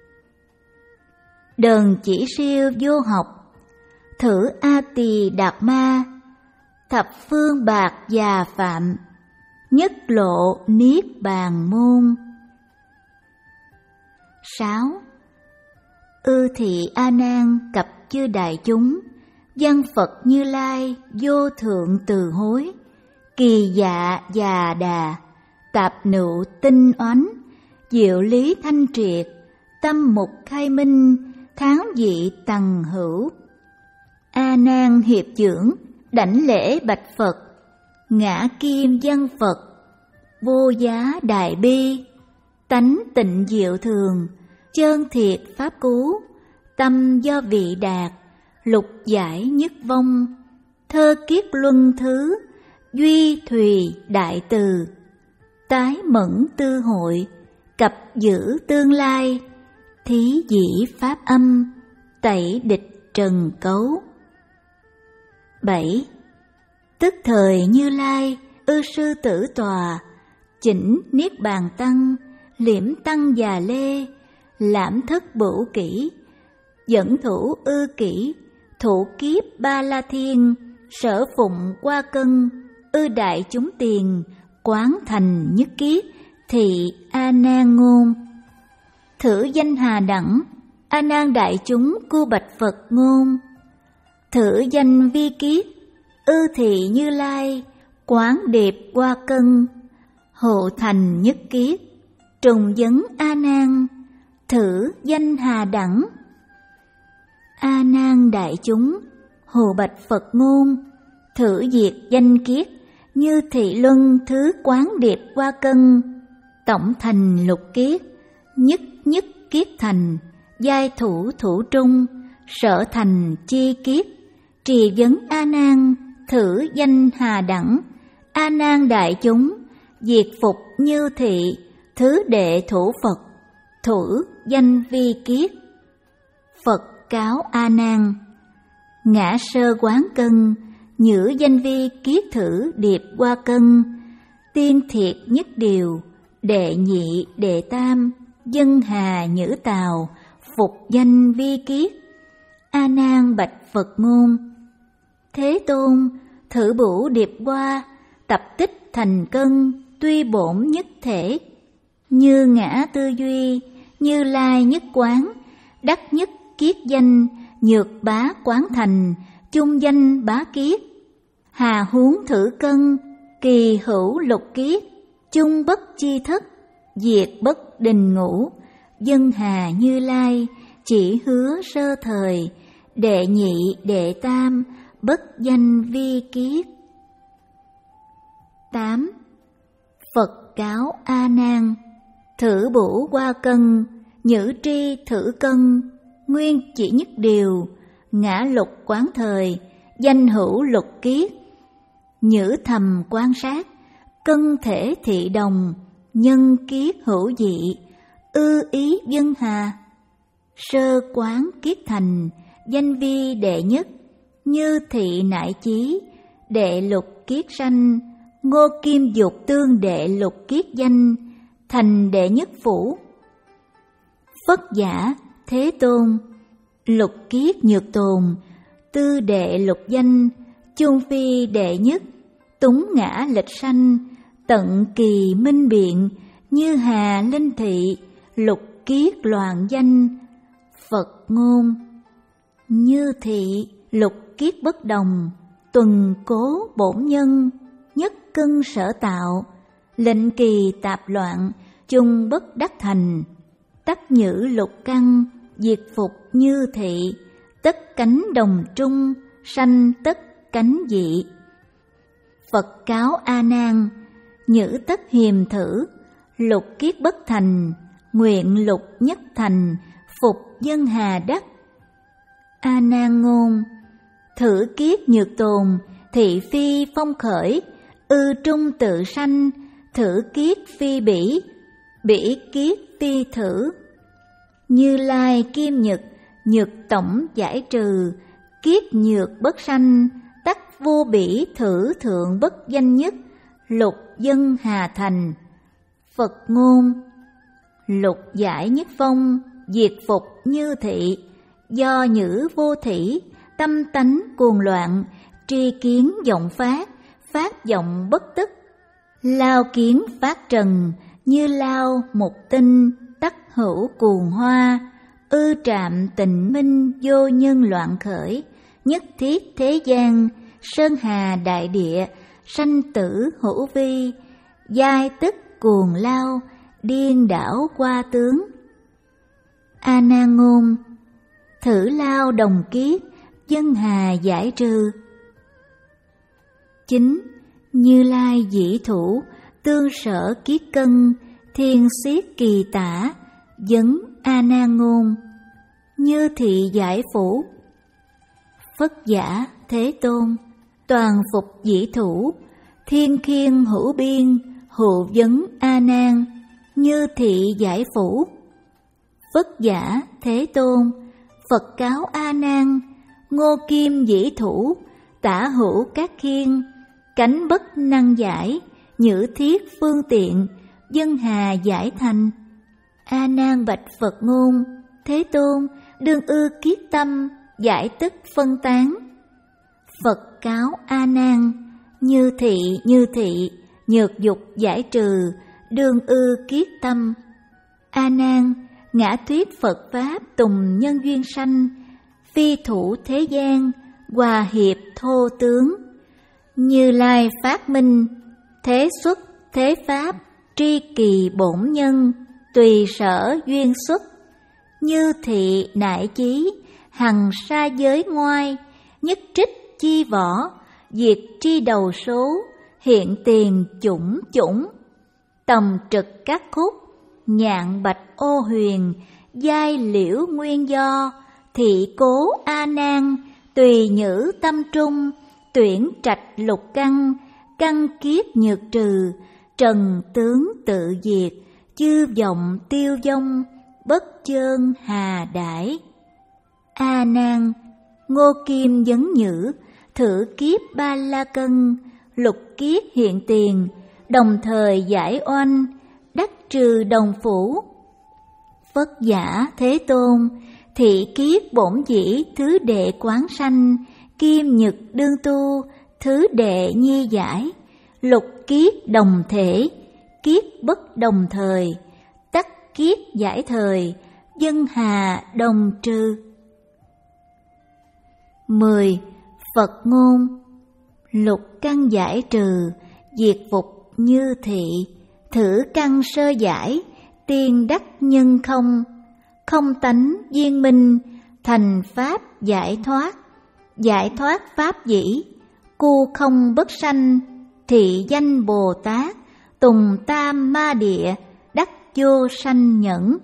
Đờn chỉ siêu vô học, thử a tỳ đạt ma, thập phương bạc già phạm, nhất lộ niết bàn môn. Sáu. Ư thị A Nan cập chư đại chúng, văn Phật Như Lai vô thượng từ hối, kỳ dạ già đà, tạp nụ tinh oánh, diệu lý thanh triệt, tâm mục khai minh, tháng dị tầng hữu. A Nan hiệp trưởng, đảnh lễ bạch Phật, ngã kim văn Phật, vô giá đại bi, tánh tịnh diệu thường, chân thiệt pháp cứu, tâm do vị đạt, lục giải nhất vong, thơ kiết luân thứ, duy thùy đại từ, tái mẫn tư hội, cập giữ tương lai, thí dĩ pháp âm, tẩy địch trần cấu. bảy. Tức thời Như Lai, ư sư tử tòa, chỉnh niết bàn tăng, liễm tăng già lê, lãm thất bửu kỷ, dẫn thủ ư kỷ, thủ kiếp ba la thiên, sở phụng qua cân, ư đại chúng tiền, quán thành nhất kiết, thị A Nan ngôn. Thử danh hà đẳng, A Nan đại chúng cu bạch Phật ngôn. Thử danh vi kiết, ư thị Như Lai, quán điệp qua cân, hộ thành nhất kiết, trùng vấn A Nan. Thử danh hà đẳng. A Nan đại chúng, hồ bạch Phật ngôn. Thử diệt danh kiết, như thị luân thứ quán điệp qua cân, tổng thành lục kiết, nhất nhất kiết thành, giai thủ thủ trung, sở thành chi kiết, trì vấn A Nan. Thử danh hà đẳng. A Nan đại chúng, diệt phục như thị, thứ đệ thủ Phật, thủ danh vi kiết. Phật cáo A Nan, ngã sơ quán cân, nhữ danh vi kiết thử điệp qua cân, tiên thiệt nhất điều, đệ nhị đệ tam, dân hà nhữ tào, phục danh vi kiết. A Nan bạch Phật ngôn. Thế Tôn, thử bửu điệp qua, tập tích thành cân, tuy bổn nhất thể, như ngã tư duy, Như Lai nhất quán, đắc nhất kiết danh, nhược bá quán thành, chung danh bá kiết. Hà huống thử cân, kỳ hữu lục kiết, chung bất chi thất, diệt bất đình ngũ, dân hà Như Lai, chỉ hứa sơ thời, đệ nhị đệ tam, bất danh vi kiết. tám. Phật cáo A Nan, thử bửu qua cân, nhữ tri thử cân, nguyên chỉ nhất điều, ngã lục quán thời, danh hữu lục kiết. Nhữ thầm quan sát, cân thể thị đồng, nhân kiết hữu dị, ư ý dân hà. Sơ quán kiết thành, danh vi đệ nhất, như thị nại chí, đệ lục kiết sanh, ngô kim dục tương đệ lục kiết danh, thành đệ nhất phủ. Phất giả Thế Tôn, lục kiết nhược tồn, tư đệ lục danh, chung phi đệ nhất, túng ngã lịch sanh, tận kỳ minh biện, như hà linh thị, lục kiết loạn danh. Phật ngôn. Như thị lục kiết bất đồng, tuần cố bổn nhân, nhất cân sở tạo, lệnh kỳ tạp loạn, chung bất đắc thành. Tắc nhữ lục căn, diệt phục như thị, tất cánh đồng trung, sanh tất cánh dị. Phật cáo A Nan, nhữ tất hiềm thử, lục kiết bất thành, nguyện lục nhất thành, phục dân hà đắc. A Nan ngôn. Thử kiết nhược tồn, thị phi phong khởi, ư trung tự sanh, thử kiết phi bỉ, bỉ kiết phi thử. Như Lai kim nhật, nhược tổng giải trừ, kiết nhược bất sanh, tắc vô bỉ thử thượng bất danh nhất, lục dân hà thành. Phật ngôn. Lục giải nhất phong, diệt phục như thị, do nhữ vô thỉ, tâm tánh cuồng loạn, tri kiến vọng phát, phát vọng bất tức. Lao kiến phát trần, như lao một tinh, tắc hữu cuồng hoa, ư trạm tịnh minh vô nhân loạn khởi, nhất thiết thế gian, sơn hà đại địa, sanh tử hữu vi, giai tức cuồng lao, điên đảo qua tướng. A Nan ngôn: thử lao đồng kiết, dân hà giải trừ. Chín. Như Lai dĩ thủ, tương sở kiết cân, thiên xiết kỳ tả, vấn A Nan ngôn: như thị giải phủ. Phất giả Thế Tôn, toàn phục dĩ thủ, thiên khiên hữu biên, hữu vấn A Nan, như thị giải phủ. Phất giả Thế Tôn, Phật cáo A Nan, ngô kim dĩ thủ, tả hữu các khiên, cánh bất năng giải, nhữ thiết phương tiện, dân hà giải thành. A Nan bạch Phật ngôn: Thế Tôn, đương ư kiết tâm, giải tức phân tán. Phật cáo A Nan: như thị như thị, nhược dục giải trừ, đương ư kiết tâm. A Nan, ngã thuyết Phật pháp tùng nhân duyên sanh, phi thủ thế gian, hòa hiệp thô tướng. Như Lai phát minh, thế xuất thế pháp, tri kỳ bổn nhân, tùy sở duyên xuất. Như thị nại chí, hằng sa giới ngoai, nhất trích chi võ, diệt tri đầu số, hiện tiền chủng chủng. Tầm trực các khúc, nhạn bạch ô huyền, giai liễu nguyên do, thị cố A Nan, tùy nhữ tâm trung, tuyển trạch lục căn, căn kiết nhược trừ, trần tướng tự diệt, chư vọng tiêu vong, bất chơn hà đãi. A Nan, ngô kim vấn nhữ, thử kiếp ba la cân, lục kiết hiện tiền, đồng thời giải oanh, đắc trừ đồng phủ. Phất giả Thế Tôn, thị kiết bổn dĩ thứ đệ quán sanh, kim nhật đương tu, thứ đệ nhi giải, lục kiết đồng thể, kiết bất đồng thời, tắc kiết giải thời, dân hà đồng trừ. Mười. Phật ngôn: lục căn giải trừ, diệt phục như thị, thử căn sơ giải, tiên đắc nhân không, không tánh viên minh, thành pháp giải thoát, giải thoát pháp dĩ, cu không bất sanh, thị danh Bồ Tát, tùng tam ma địa, đắc vô sanh nhẫn.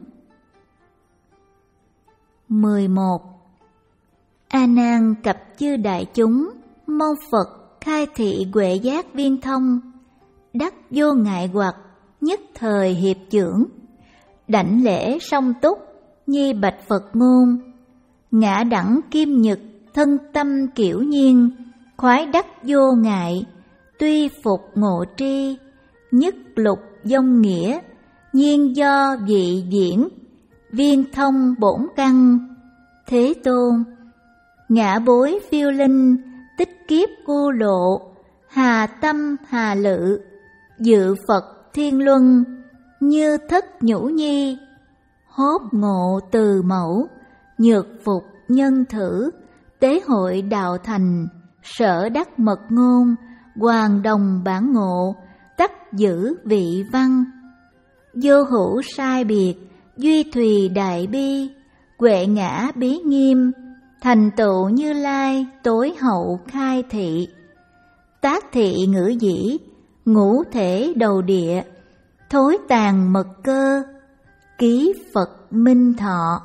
Mười một. A Nan cập chư đại chúng, mong Phật khai thị huệ giác viên thông, đắc vô ngại hoặc, nhất thời hiệp trưởng. Đảnh lễ song túc, nhi bạch Phật ngôn: ngã đẳng kim nhật, thân tâm kiểu nhiên, khoái đắc vô ngại, tuy phục ngộ tri, nhất lục vong nghĩa, nhiên do vị diễn, viên thông bổn căn. Thế Tôn, ngã bối phiêu linh, tích kiếp cô lộ, hà tâm hà lự, dự Phật thiên luân, như thất nhũ nhi, hốt ngộ từ mẫu, nhược phục nhân thử, tế hội đạo thành, sở đắc mật ngôn, hoàng đồng bản ngộ, tắc giữ vị văn. Vô hữu sai biệt, duy thùy đại bi, huệ ngã bí nghiêm, thành tựu Như Lai tối hậu khai thị. Tác thị ngữ dĩ, ngũ thể đầu địa, thối tàn mật cơ, ký Phật minh thọ.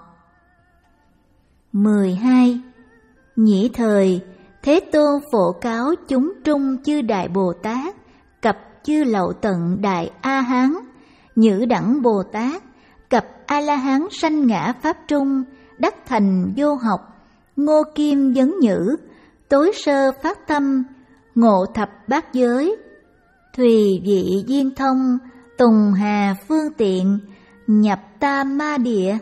Mười hai. Nhĩ thời, Thế Tôn phổ cáo chúng trung chư Đại Bồ Tát, cập chư Lậu Tận Đại A Hán, Nhữ Đẳng Bồ Tát, cập A La Hán sanh ngã pháp trung, đắc thành vô học, ngô kim vấn nhữ, tối sơ phát tâm, ngộ thập bát giới, thùy vị viên thông, tùng hà phương tiện, nhập tam ma địa.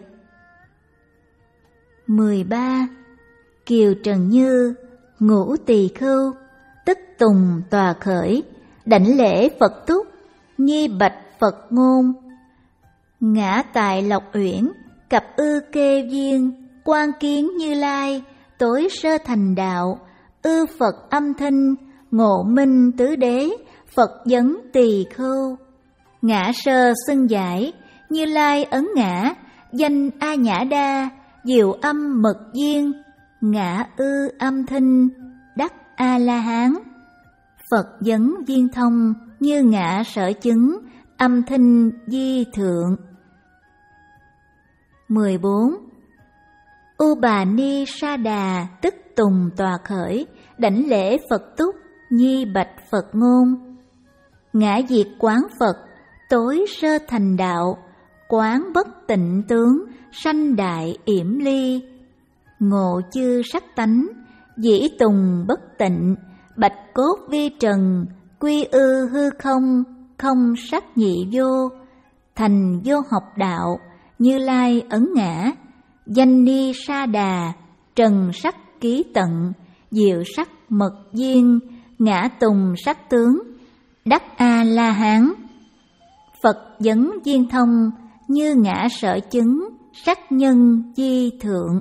Mười ba. Kiều Trần Như, ngũ tỳ khưu, tức tùng tòa khởi, đảnh lễ Phật túc, nhi bạch Phật ngôn: ngã tại Lộc Uyển, cặp ư kê duyên, quan kiến Như Lai, tối sơ thành đạo, ư Phật âm thanh, ngộ minh tứ đế, Phật vấn tỳ khưu. Ngã sơ xưng giải, Như Lai ấn ngã, danh A Nhã Đa, diệu âm mật duyên, ngã ư âm thanh, đắc A La Hán. Phật vấn viên thông, như ngã sở chứng, âm thanh di thượng. mười bốn. U Bà Ni Sa Đà tức tùng tòa khởi, đảnh lễ Phật túc, nhi bạch Phật ngôn. Ngã diệt quán Phật, tối sơ thành đạo, quán bất tịnh tướng, sanh đại yểm ly. Ngộ chư sắc tánh, dĩ tùng bất tịnh, bạch cốt vi trần, quy ư hư không, không sắc nhị vô. Thành vô học đạo, Như Lai ấn ngã, danh ni sa đà, trần sắc ký tận, diệu sắc mật duyên, ngã tùng sắc tướng, đắc A La Hán. Phật vấn viên thông, như ngã sở chứng, sắc nhân di thượng.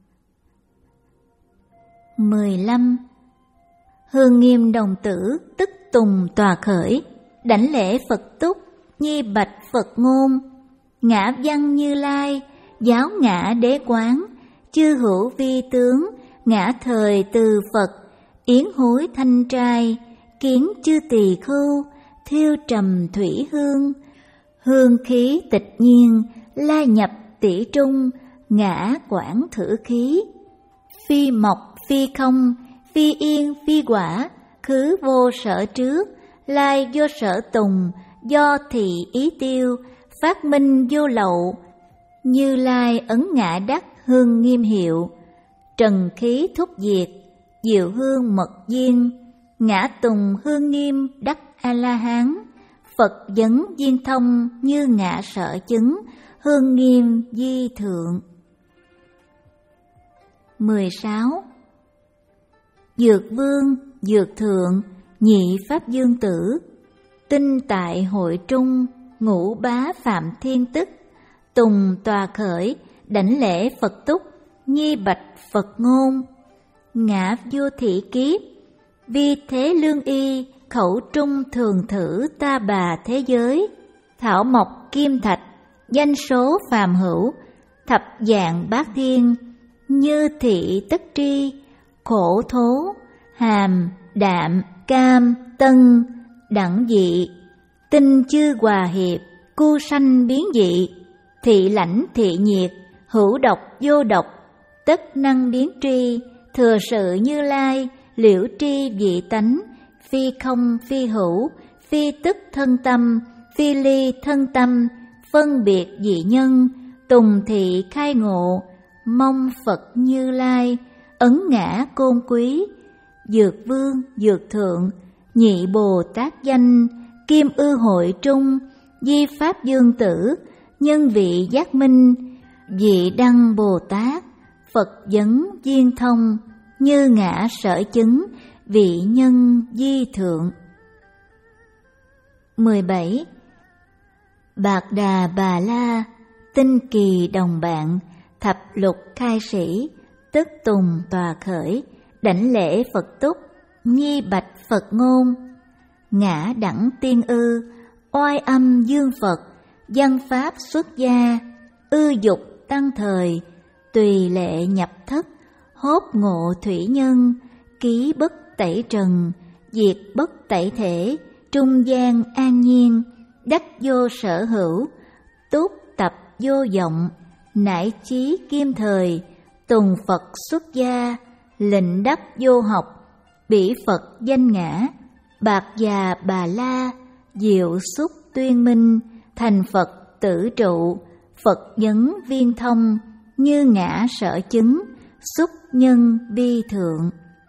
mười lăm. Hương Nghiêm đồng tử tức tùng tòa khởi, đảnh lễ Phật túc, nhi bạch Phật ngôn. Ngã văn Như Lai, giáo ngã đế quán, chư hữu vi tướng, ngã thời từ Phật. Yến hối thanh trai, kiến chư tỳ khưu, thiêu trầm thủy hương. Hương khí tịch nhiên, la nhập tỷ trung, ngã quản thử khí. Phi mộc phi không, phi yên phi quả, khứ vô sở trước, lai vô sở tùng, do thị ý tiêu, phát minh vô lậu. Như Lai ấn ngã đắc hương nghiêm hiệu, trần khí thúc diệt, diệu hương mật duyên, ngã tùng hương nghiêm đắc A La Hán. Phật vấn viên thông, như ngã sở chứng, hương nghiêm di thượng. mười sáu. Dược vương, dược thượng, nhị pháp dương tử, tinh tại hội trung, ngũ bá phạm thiên tức. Tùng tòa khởi, đảnh lễ Phật túc, nhi bạch Phật ngôn. Ngã vô thị kiếp, vi thế lương y, khẩu trung thường thử ta bà thế giới. Thảo mộc kim thạch, danh số phàm hữu, thập dạng bát thiên, như thị tất tri. Khổ thố, hàm, đạm, cam, tân, đẳng dị, tinh chư hòa hiệp, cu sanh biến dị. Thị lãnh thị nhiệt, hữu độc vô độc, tất năng biến tri. Thừa sự Như Lai, liễu tri vị tánh, phi không phi hữu, phi tức thân tâm, phi ly thân tâm, phân biệt dị nhân. Tùng thị khai ngộ, mong Phật Như Lai, ấn ngã côn quý. Dược vương, dược thượng, nhị Bồ Tát danh, kim ư hội trung, di pháp dương tử, nhân vị giác minh, vị đăng Bồ Tát. Phật vấn viên thông, như ngã sở chứng, vị nhân di thượng. mười bảy. Bạc Đà Bà La, tinh kỳ đồng bạn, thập lục khai sĩ, tức tùng tòa khởi, đảnh lễ Phật túc, nhi bạch Phật ngôn. Ngã đẳng tiên ư, oai âm dương Phật, văn pháp xuất gia, ư dục tăng thời, tùy lệ nhập thất, hốt ngộ thủy nhân, ký bất tẩy trần, diệt bất tẩy thể, trung gian an nhiên, đắc vô sở hữu, túc tập vô vọng, nải chí kim thời, tùng Phật xuất gia, lệnh đắc vô học, bỉ Phật danh ngã. Bạc Già Bà La, diệu xúc tuyên minh, thành Phật tử trụ. Phật vấn viên thông, như ngã sở chứng, xúc nhân vi thượng.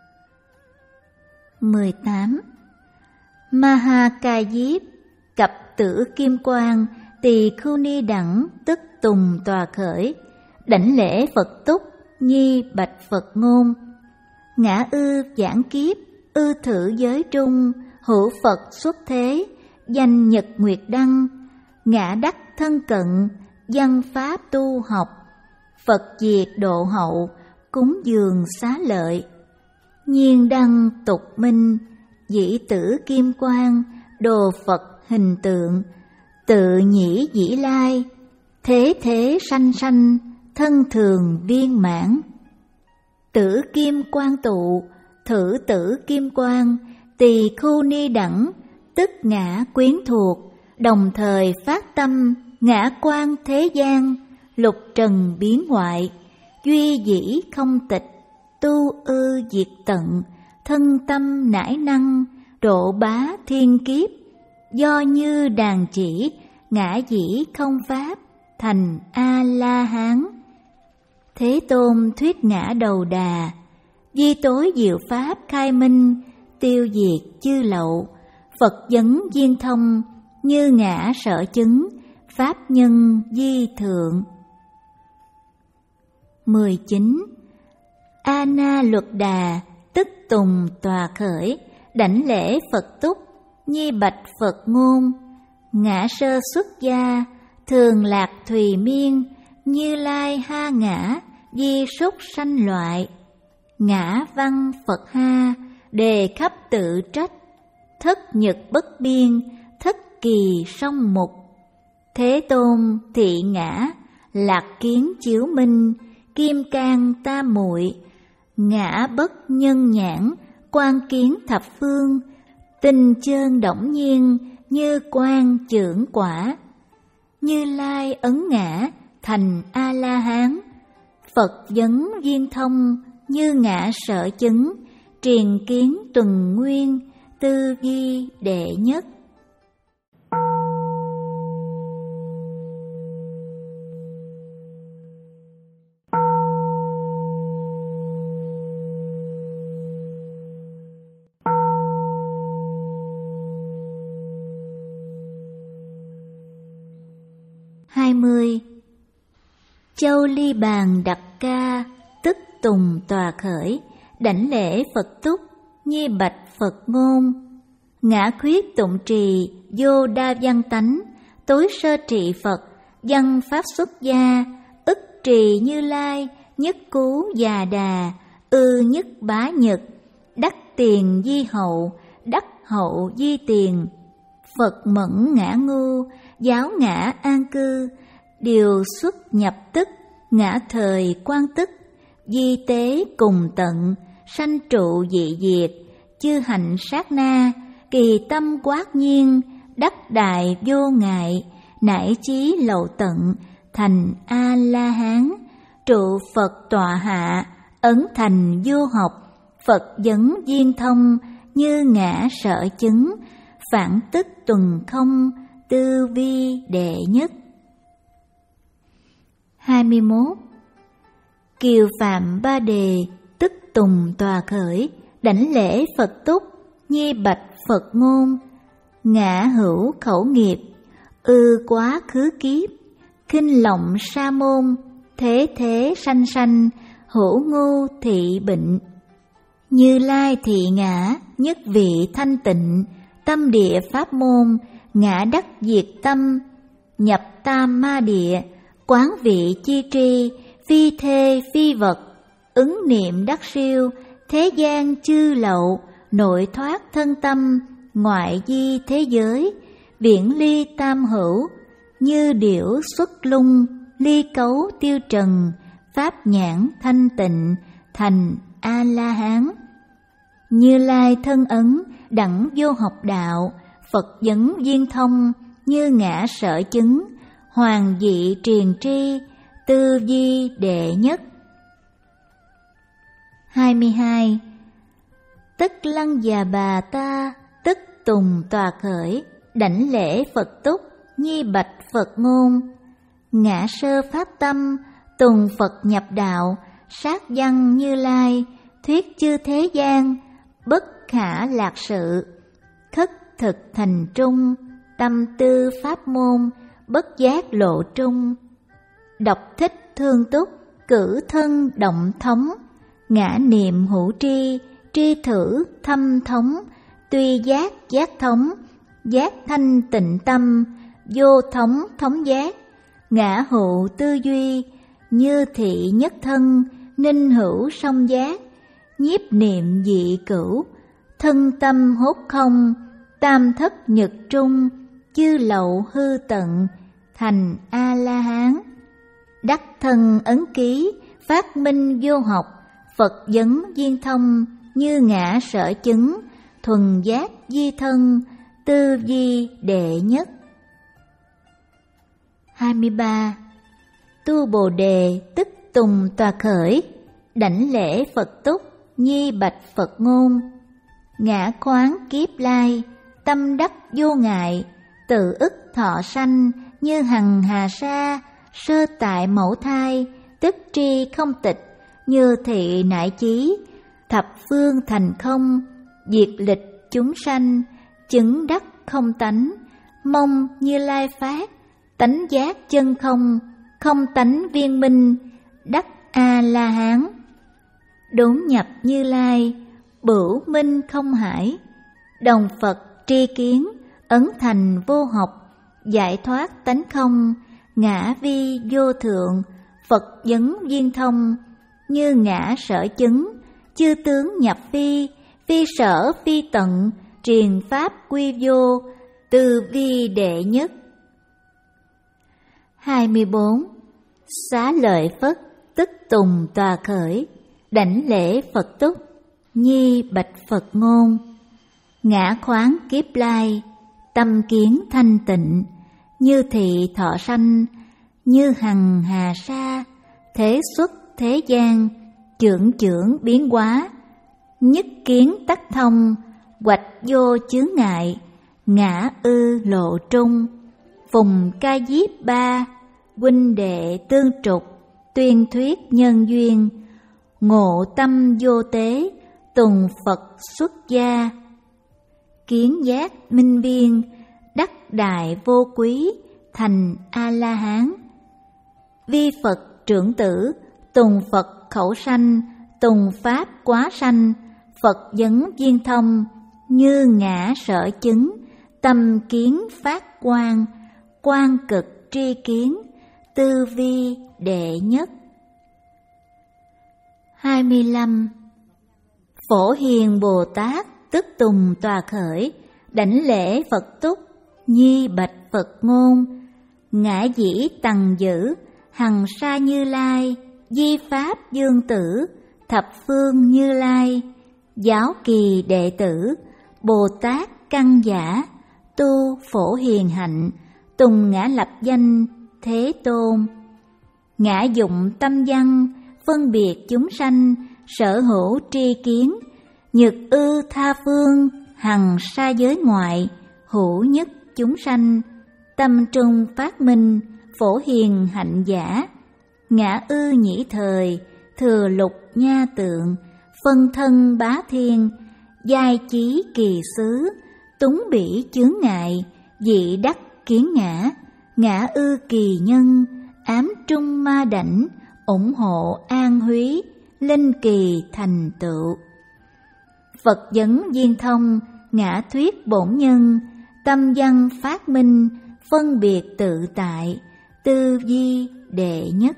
mười tám. Maha Ca Diếp, cặp tử kim quang, tỳ khưu ni đẳng, tức tùng tòa khởi, đảnh lễ Phật túc, nhi bạch Phật ngôn. Ngã ư giảng kiếp, ư thử giới trung, hữu Phật xuất thế, danh nhật nguyệt đăng. Ngã đắc thân cận, văn pháp tu học, Phật diệt độ hậu, cúng dường xá lợi. Nhiên đăng tục minh, dĩ tử kim quang, đồ Phật hình tượng. Tự nhĩ dĩ lai, thế thế sanh sanh, thân thường viên mãn. Tử kim quang tụ, thử tử kim quang, tỳ khu ni đẳng, tức ngã quyến thuộc, đồng thời phát tâm, ngã quan thế gian, lục trần biến hoại, duy dĩ không tịch, tu ư diệt tận, thân tâm nải năng, độ bá thiên kiếp, do như đàn chỉ, ngã dĩ không pháp, thành A-la-hán. Thế Tôn thuyết ngã đầu đà, di tối diệu pháp khai minh, tiêu diệt chư lậu, Phật vấn viên thông, như ngã sở chứng, pháp nhân di thượng. mười chín. A na luật đà, tức tùng tòa khởi, đảnh lễ Phật túc, nhi bạch Phật ngôn. Ngã sơ xuất gia, thường lạc thùy miên, Như Lai ha ngã, di súc sanh loại. Ngã văn Phật ha, đề khắp tự trách, thất nhật bất biên, thất kỳ song mục. Thế Tôn thị ngã, lạc kiến chiếu minh, kim cang tam muội. Ngã bất nhân nhãn, quan kiến thập phương, tinh chơn động nhiên, như quan chưởng quả. Như Lai ấn ngã, thành A-la-hán. Phật vấn viên thông, như ngã sở chứng, triền kiến tuần nguyên, tư vi đệ nhất. hai mươi. Châu ly bàn đặt ca, tức tùng tòa khởi, đảnh lễ Phật túc, nhi bạch Phật ngôn. Ngã khuyết tụng trì, vô đa văn tánh, tối sơ trị Phật, văn pháp xuất gia. Ức trì Như Lai, nhất cú già đà, ư nhất bá nhật. Đắc tiền di hậu, đắc hậu di tiền. Phật mẫn ngã ngu, giáo ngã an cư, điều xuất nhập tức, ngã thời quan tức. Di tế cùng tận, sanh trụ dị diệt, chư hạnh sát na, kỳ tâm quát nhiên. Đắc đại vô ngại, nải chí lậu tận, thành A-la-hán. Trụ Phật tọa hạ, ấn thành vô học. Phật vấn viên thông, như ngã sở chứng, phản tức tuần không, tư vi đệ nhất. hai mươi mốt. Kiều phạm ba đề, tức tùng tòa khởi, đảnh lễ Phật túc, nhi bạch Phật ngôn. Ngã hữu khẩu nghiệp, ư quá khứ kiếp, khinh lộng sa môn, thế thế sanh sanh, hữu ngu thị bệnh. Như Lai thị ngã, nhất vị thanh tịnh, tâm địa pháp môn, ngã đắc diệt tâm. Nhập tam ma địa, quán vị chi tri, phi thê phi vật. Ứng niệm đắc siêu, thế gian chư lậu, nội thoát thân tâm, ngoại di thế giới. Viễn ly tam hữu, như điểu xuất lung, ly cấu tiêu trần, pháp nhãn thanh tịnh, thành A-la-hán. Như Lai thân ấn, đẳng vô học đạo, Phật vấn viên thông, như ngã sở chứng, hoàng dị triền tri, tư di đệ nhất. hai mươi hai. Tất lăng già bà ta, tức tùng tòa khởi, đảnh lễ Phật túc, nhi bạch Phật ngôn. Ngã sơ pháp tâm, tùng Phật nhập đạo, sát văn Như Lai, thuyết chư thế gian, bất khả lạc sự. Khất thực thành trung, tâm tư pháp môn, bất giác lộ trung. Đọc thích thương túc, cử thân động thống, ngã niệm hữu tri, tri thử thâm thống. Tuy giác giác thống, giác thanh tịnh tâm, vô thống thống giác. Ngã hữu tư duy, như thị nhất thân, ninh hữu song giác, nhiếp niệm dị cửu, thân tâm hốt không, tam thất nhật trung, chư lậu hư tận, thành A-la-hán. Đắc thân ấn ký, phát minh vô học, Phật vấn viên thông, như ngã sở chứng, thuần giác di thân, tư di đệ nhất. hai mươi ba. Tu Bồ Đề tức tùng tòa khởi, đảnh lễ Phật túc, nhi bạch Phật ngôn. Ngã khoáng kiếp lai, tâm đắc vô ngại, tự ức thọ sanh, như hằng hà sa, sơ tại mẫu thai, tức tri không tịch, như thị nại chí, thập phương thành không, diệt lịch chúng sanh, chứng đắc không tánh, mong Như Lai phát, tánh giác chân không, không tánh viên minh, đắc A-la-hán. Đốn nhập Như Lai, bửu minh không hải, đồng Phật tri kiến, ấn thành vô học, giải thoát tánh không, ngã vi vô thượng, Phật vấn viên thông, như ngã sở chứng, chư tướng nhập phi, phi sở phi tận, truyền pháp quy vô, từ vi đệ nhất. hai mươi bốn. Xá lợi Phất tức tùng tòa khởi, đảnh lễ Phật túc, nhi bạch Phật ngôn. Ngã khoáng kiếp lai, tâm kiến thanh tịnh, như thị thọ sanh, như hằng hà sa, thế xuất thế gian, chưởng chưởng biến hóa, nhất kiến tắc thông, hoạch vô chướng ngại, ngã ư lộ trung, phùng ca diếp ba, huynh đệ tương trục, tuyên thuyết nhân duyên, ngộ tâm vô tế, tùng Phật xuất gia. Kiến giác minh viên, đắc đại vô quý, thành A-la-hán. Vi Phật trưởng tử, tùng Phật khẩu sanh, tùng pháp quá sanh, Phật vấn viên thông, như ngã sở chứng, tâm kiến phát quang, quang cực tri kiến, tư vi đệ nhất. hai mươi lăm. Phổ Hiền Bồ Tát tức tùng tòa khởi, đảnh lễ Phật túc, nhi bạch Phật ngôn. Ngã dĩ tằng dữ, hằng sa Như Lai, di pháp dương tử, thập phương Như Lai, giáo kỳ đệ tử, Bồ Tát căn giả, tu phổ hiền hạnh, tùng ngã lập danh Thế Tôn. Ngã dụng tâm văn, phân biệt chúng sanh, sở hữu tri kiến, nhược ư tha phương, hằng sa giới ngoại, hữu nhất chúng sanh, tâm trung phát minh, phổ hiền hạnh giả. Ngã ư nhĩ thời, thừa lục nha tượng, phân thân bá thiên, giai chí kỳ xứ, túng bỉ chướng ngại, dị đắc kiến ngã. Ngã ư kỳ nhân, ám trung ma đảnh, ủng hộ an húy, linh kỳ thành tựu. Phật vấn viên thông, ngã thuyết bổn nhân, tâm văn phát minh, phân biệt tự tại, tư vi đệ nhất.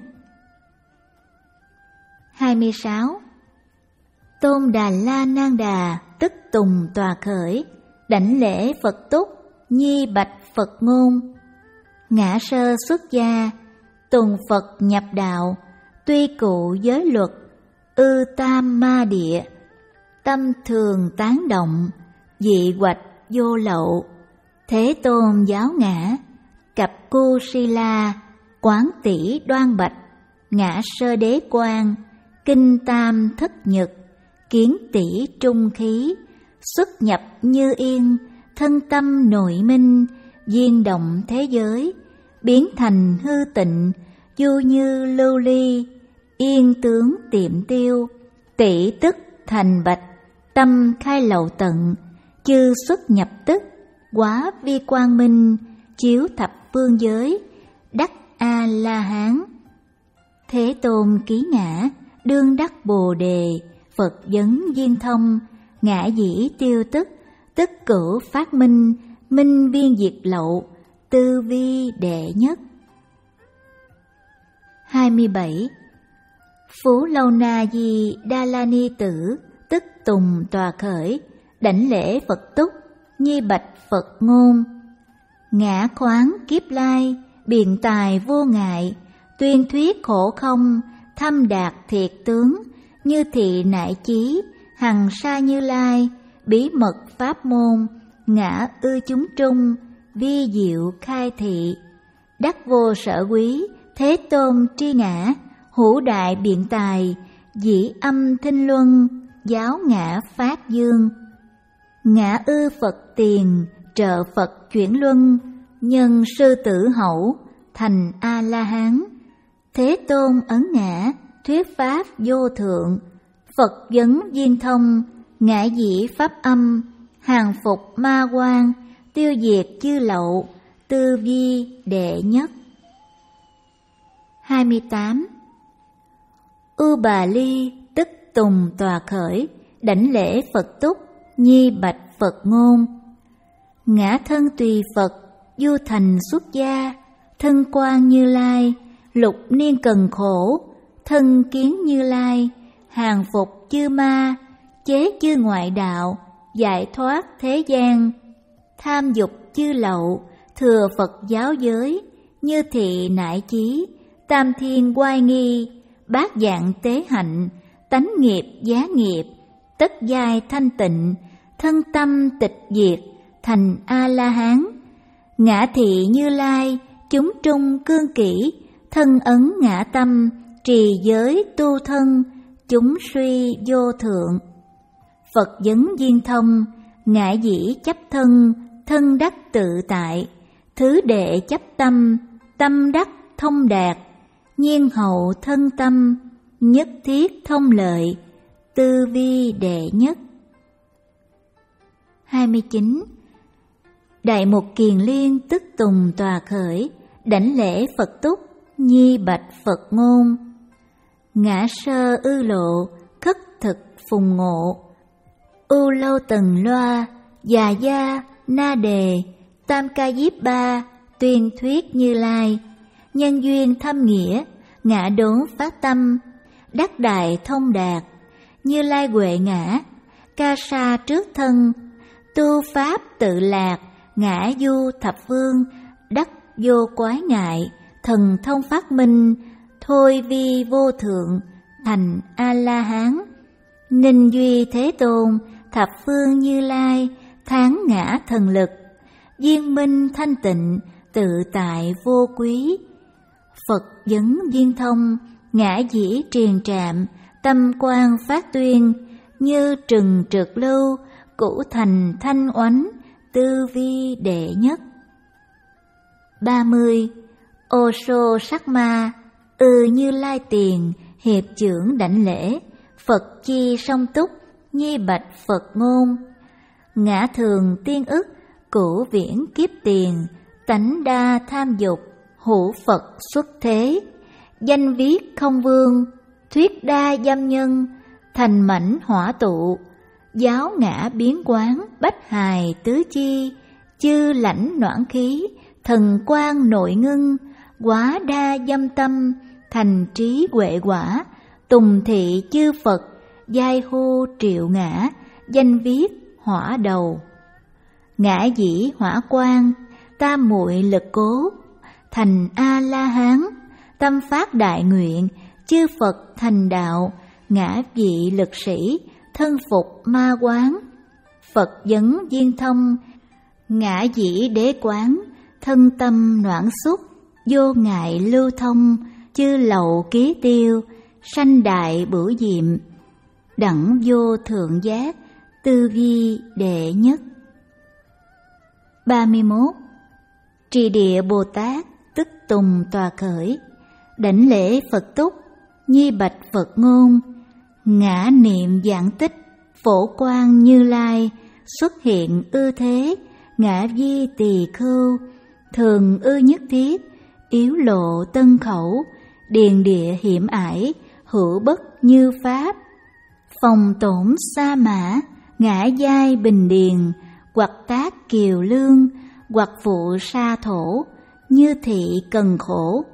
hai mươi sáu. Tôn Đà La Nan Đà tức tùng tòa khởi, đảnh lễ Phật túc, nhi bạch Phật ngôn. Ngã sơ xuất gia, tùng Phật nhập đạo, tuy cụ giới luật, ư tam ma địa, tâm thường tán động, dị hoạch vô lậu. Thế Tôn giáo ngã, cặp cu si la, quán tỷ đoan bạch, ngã sơ đế quan, kinh tam thất nhật, kiến tỷ trung khí, xuất nhập như yên, thân tâm nội minh, viên động thế giới, biến thành hư tịnh, du như lưu ly, yên tướng tiệm tiêu, tỷ tức thành bạch, tâm khai lậu tận, chư xuất nhập tức, quá vi quang minh, chiếu thập phương giới, đắc A-la-hán. Thế Tôn ký ngã, đương đắc Bồ Đề, Phật vấn viên thông, ngã dĩ tiêu tức, tức cửu phát minh, minh viên diệt lậu, tư vi đệ nhất. hai mươi bảy. Phú Lâu Na Di Đa La Ni Tử, tức Tùng Tòa Khởi, đảnh lễ Phật túc, nhi bạch Phật ngôn. Ngã khoáng kiếp lai, biện tài vô ngại, tuyên thuyết khổ không, thâm đạt thiệt tướng, như thị nại chí, hằng sa Như Lai, bí mật pháp môn, ngã ư chúng trung, vi diệu khai thị. Đắc vô sở quý, thế tôn tri ngã, hữu đại biện tài, dĩ âm thinh luân, giáo ngã phát dương. Ngã ư Phật tiền, trợ Phật chuyển luân, nhân sư tử hậu, thành A-la-hán. Thế tôn ấn ngã, thuyết pháp vô thượng, Phật vấn viên thông, ngã dĩ pháp âm, hàng phục ma quan, tiêu diệt chư lậu, tư vi đệ nhất. hai mươi tám. U Bà Ly, tức Tùng Tòa Khởi, đảnh lễ Phật túc, nhi bạch Phật ngôn. Ngã thân tùy Phật, du thành xuất gia, thân quan Như Lai, lục niên cần khổ, thân kiến Như Lai, hàng phục chư ma, chế chư ngoại đạo, giải thoát thế gian, tham dục chư lậu, thừa Phật giáo giới, như thị nại chí, tam thiên oai nghi, bát dạng tế hạnh, tánh nghiệp giá nghiệp, tất giai thanh tịnh, thân tâm tịch diệt, thành A-la-hán. Ngã thị Như Lai, chúng trung cương kỷ, thân ấn ngã tâm, trì giới tu thân, chúng suy vô thượng. Phật vấn viên thông, ngã dĩ chấp thân, thân đắc tự tại, thứ đệ chấp tâm, tâm đắc thông đạt, nhiên hậu thân tâm, nhất thiết thông lợi, tư vi đệ nhất. hai mươi chín. Đại Mục Kiền Liên, tức Tùng Tòa Khởi, đảnh lễ Phật túc, nhi bạch Phật ngôn. Ngã sơ ư lộ, khất thực phùng ngộ, ưu lâu tần loa, già gia, na đề, tam ca diếp ba, tuyên thuyết Như Lai, nhân duyên thâm nghĩa, ngã đốn phát tâm, đắc đại thông đạt, Như Lai huệ ngã, ca sa trước thân, tu pháp tự lạc, ngã du thập phương, đắc vô quái ngại, thần thông phát minh, thôi vi vô thượng, thành A-la-hán. Ninh duy Thế Tôn, thập phương Như Lai, tháng ngã thần lực, viên minh thanh tịnh, tự tại vô quý. Phật vấn viên thông, ngã dĩ triền trạm, tâm quan phát tuyên, như trừng trượt lưu, cũ thành thanh oánh, tư vi đệ nhất. ba mươi. Ô sô sắc ma, ư Như Lai tiền, hiệp trưởng đảnh lễ, Phật chi song túc, nhi bạch Phật ngôn. Ngã thường tiên ức, cửu viễn kiếp tiền, tánh đa tham dục, hữu Phật xuất thế, danh viết không vương, thuyết đa dâm nhân, thành mảnh hỏa tụ, giáo ngã biến quán, bách hài tứ chi, chư lãnh noãn khí, thần quang nội ngưng, quá đa dâm tâm, thành trí huệ quả, tùng thị chư Phật, giai hu triệu ngã, danh viết hỏa đầu. Ngã dĩ hỏa quang, tam muội lực cố, thành A-la-hán, tâm phát đại nguyện, chư Phật thành đạo, ngã vị lực sĩ, thân phục ma quán. Phật vấn viên thông, ngã dĩ đế quán, thân tâm noãn xúc, vô ngại lưu thông, chư lậu ký tiêu, sanh đại bửu diệm, đẳng vô thượng giác, tư vi đệ nhất. ba mươi mốt. Trì địa Bồ Tát, tức Tùng Tòa Khởi, đảnh lễ Phật túc, nhi bạch Phật ngôn. Ngã niệm dạng tích, phổ quang Như Lai, xuất hiện ư thế, ngã vi tỳ khưu, thường ư nhất thiết, yếu lộ tân khẩu, điền địa hiểm ải, hữu bất như pháp. Phòng tổn sa mã, ngã giai bình điền, hoặc tác kiều lương, hoặc phụ sa thổ, như thị cần khổ,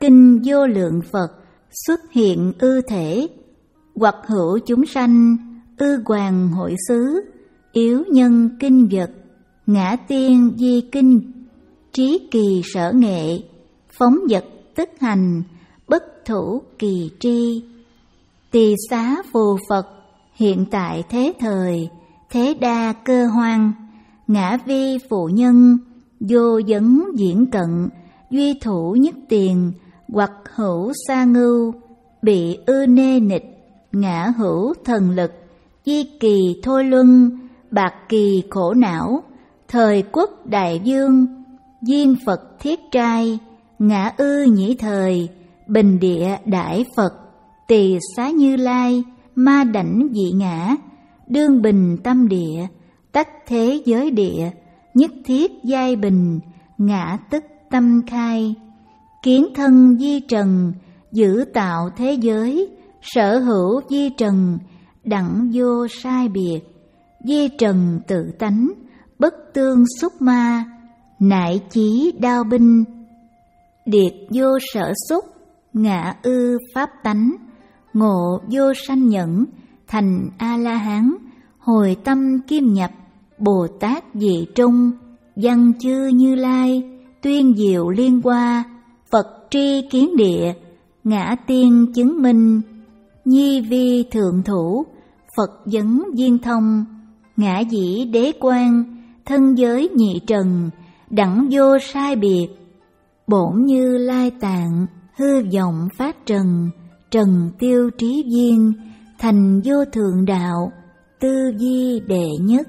kinh vô lượng Phật xuất hiện ư thể, hoặc hữu chúng sanh ư hoàng hội xứ, yếu nhân kinh vật, ngã tiên di kinh, trí kỳ sở nghệ, phóng vật tức hành, bất thủ kỳ tri. Tỳ xá phù Phật hiện tại thế thời, thế đa cơ hoang, ngã vi phụ nhân, vô vấn diễn cận, duy thủ nhất tiền, hoặc hữu sa ngưu, bị ư nê nịch, ngã hữu thần lực, di kỳ thôi luân, bạc kỳ khổ não, thời quốc đại vương, duyên Phật thiết trai, ngã ư nhĩ thời, bình địa đại Phật, tỳ xá Như Lai, ma đảnh dị ngã, đương bình tâm địa, tách thế giới địa, nhất thiết giai bình, ngã tức tâm khai, kiến thân di trần, giữ tạo thế giới, sở hữu di trần, đẳng vô sai biệt, di trần tự tánh, bất tương xúc ma, nại chí đao binh, điệt vô sở xúc, ngã ư pháp tánh, ngộ vô sanh nhẫn, thành A-la-hán, hồi tâm kim nhập, Bồ Tát dị trung, văn chư Như Lai, tuyên diệu liên hoa, Phật tri kiến địa, ngã tiên chứng minh, nhi vi thượng thủ, Phật vấn viên thông, ngã dĩ đế quan, thân giới nhị trần, đẳng vô sai biệt, bổn Như Lai tạng, hư vọng phát trần, trần tiêu trí viên, thành vô thượng đạo, tư di đệ nhất.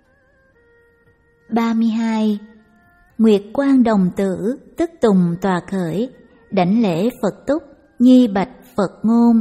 ba mươi hai. Nguyệt Quang đồng tử, tức tùng tòa khởi, đảnh lễ Phật túc, nhi bạch Phật ngôn.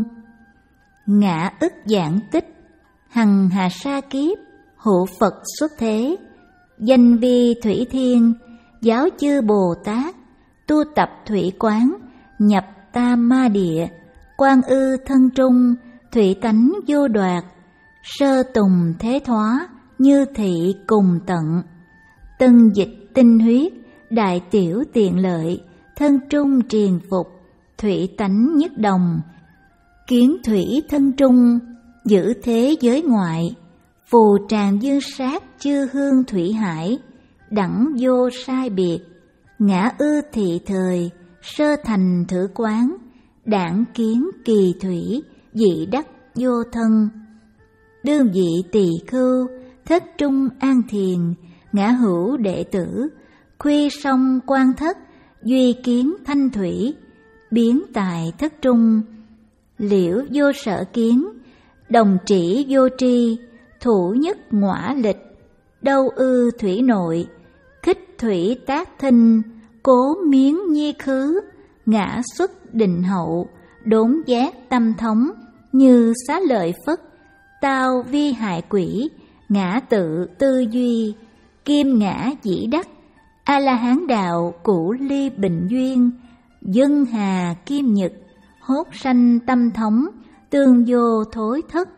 Ngã ức giảng tích, hằng hà sa kiếp, hữu Phật xuất thế, danh vi thủy thiên, giáo chư Bồ Tát, tu tập thủy quán, nhập tam ma địa, quan ư thân trung, thủy tánh vô đoạt, sơ tùng thế thoá, như thị cùng tận, tân dịch tinh huyết, đại tiểu tiện lợi, thân trung triền phục, thủy tánh nhất đồng, kiến thủy thân trung, giữ thế giới ngoại, phù tràng dương sát chư hương thủy hải, đẳng vô sai biệt, ngã ư thị thời, sơ thành thử quán, đảng kiến kỳ thủy, dị đắc vô thân, đương vị tỳ khưu, thất trung an thiền, ngã hữu đệ tử, khuy song quan thất, duy kiến thanh thủy, biến tài thất trung, liễu vô sở kiến, đồng trĩ vô tri, thủ nhất ngõa lịch, đâu ư thủy nội, khích thủy tác thinh, cố miếng nhi khứ, ngã xuất định hậu, đốn giác tâm thống, như xá lợi Phất, tao vi hại quỷ, ngã tự tư duy, kim ngã dĩ đắc, A-la-hán đạo cũ ly bình duyên, dân hà kim nhật, hốt sanh tâm thống, tương vô thối thất.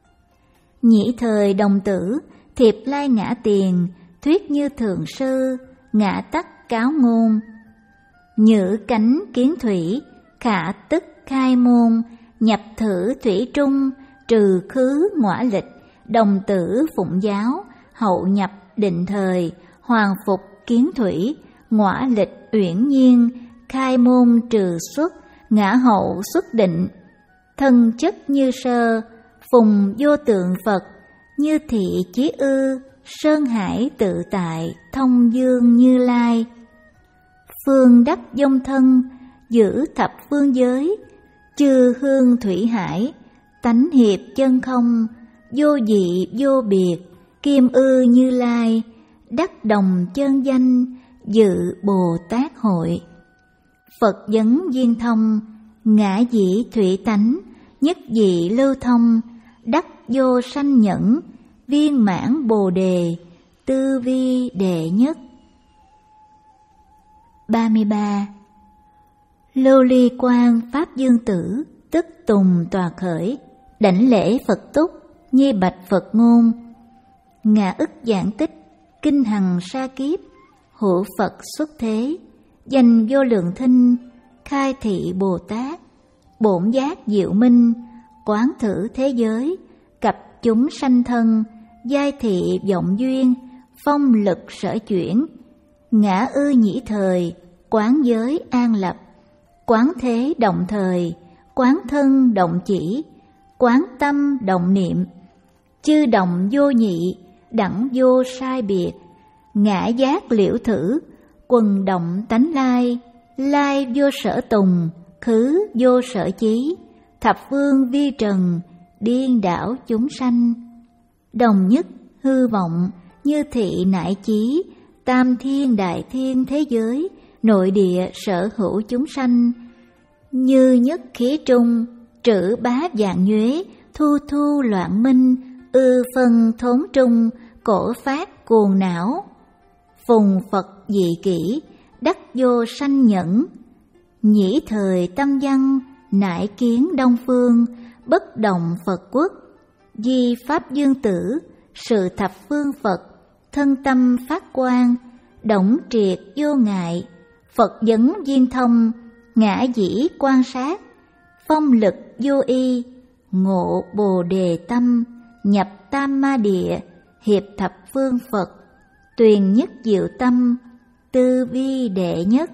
Nhĩ thời đồng tử, thiệp lai ngã tiền, thuyết như thượng sư, ngã tắc cáo ngôn. Nhữ cánh kiến thủy, khả tức khai môn, nhập thử thủy trung, trừ khứ ngõa lịch, đồng tử phụng giáo, hậu nhập định thời, hoàng phục kiến thủy, ngõa lịch uyển nhiên, khai môn trừ xuất, ngã hậu xuất định, thân chất như sơ, phùng vô tượng Phật, như thị chí ư, sơn hải tự tại, thông dương Như Lai. Phương đắc dông thân, giữ thập phương giới, chư hương thủy hải, tánh hiệp chân không, vô dị vô biệt, kim ư Như Lai, đắc đồng chân danh, dự Bồ Tát hội. Phật vấn viên thông, ngã dĩ thủy tánh, nhất dị lưu thông, đắc vô sanh nhẫn, viên mãn Bồ đề, tư vi đệ nhất. ba mươi ba. Lưu ly quang pháp dương tử, tức tùng tòa khởi, đảnh lễ Phật túc, nhi bạch Phật ngôn. Ngã ức giảng tích, kinh hằng sa kiếp, hữu Phật xuất thế, danh vô lượng thinh, khai thị Bồ Tát, bổn giác diệu minh, quán thử thế giới, cập chúng sanh thân, giai thị vọng duyên, phong lực sở chuyển, ngã ư nhĩ thời, quán giới an lập, quán thế động thời, quán thân động chỉ, quán tâm động niệm, chư động vô nhị, đẳng vô sai biệt, ngã giác liễu thử, quần động tánh lai, lai vô sở tùng, khứ vô sở chí, thập phương vi trần, điên đảo chúng sanh. Đồng nhất hư vọng, như thị nại chí, tam thiên đại thiên thế giới, nội địa sở hữu chúng sanh. Như nhất khí trung, trữ bá vạn nhuế, thu thu loạn minh, ư phân thốn trung, cổ phát cuồng não. Phùng Phật dị kỷ, đắc vô sanh nhẫn, nhĩ thời tâm văn, nại kiến đông phương, bất động Phật quốc, di pháp dương tử, sự thập phương Phật, thân tâm phát quang, động triệt vô ngại, Phật vấn viên thông, ngã dĩ quan sát, phong lực vô y, ngộ bồ đề tâm, nhập tam ma địa, hiệp thập phương Phật, tuyền nhất diệu tâm, tư vi đệ nhất.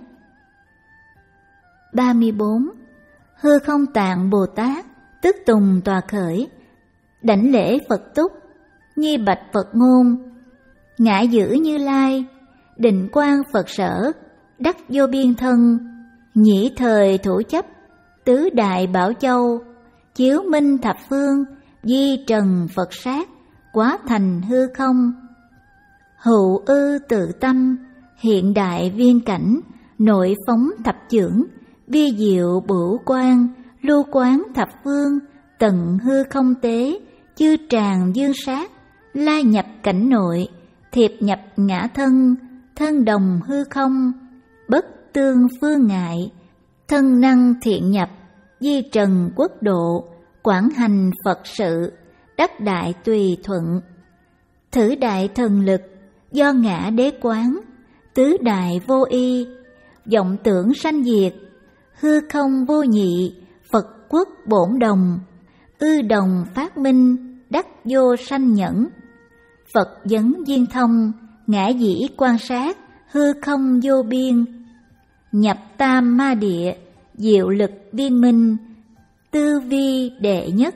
ba mươi bốn. Hư không tạng Bồ Tát, tức tùng tòa khởi, đảnh lễ Phật túc, nhi bạch Phật ngôn, ngã giữ Như Lai, định quang Phật sở, đắc vô biên thân, nhĩ thời thủ chấp, tứ đại bảo châu, chiếu minh thập phương, di trần Phật sát, quá thành hư không. Hữu ư tự tâm, hiện đại viên cảnh, nội phóng thập chưởng, vi diệu bửu quang, lưu quán thập phương, tận hư không tế, chư tràng dương sát, la nhập cảnh nội, thiệp nhập ngã thân, thân đồng hư không, bất tương phương ngại, thân năng thiện nhập, di trần quốc độ, quảng hành Phật sự, đắc đại tùy thuận. Thử đại thần lực, do ngã đế quán, tứ đại vô y, vọng tưởng sanh diệt, hư không vô nhị, Phật quốc bổn đồng, ư đồng phát minh, đắc vô sanh nhẫn. Phật vấn viên thông, ngã dĩ quan sát, hư không vô biên, nhập tam ma địa, diệu lực viên minh, tư vi đệ nhất.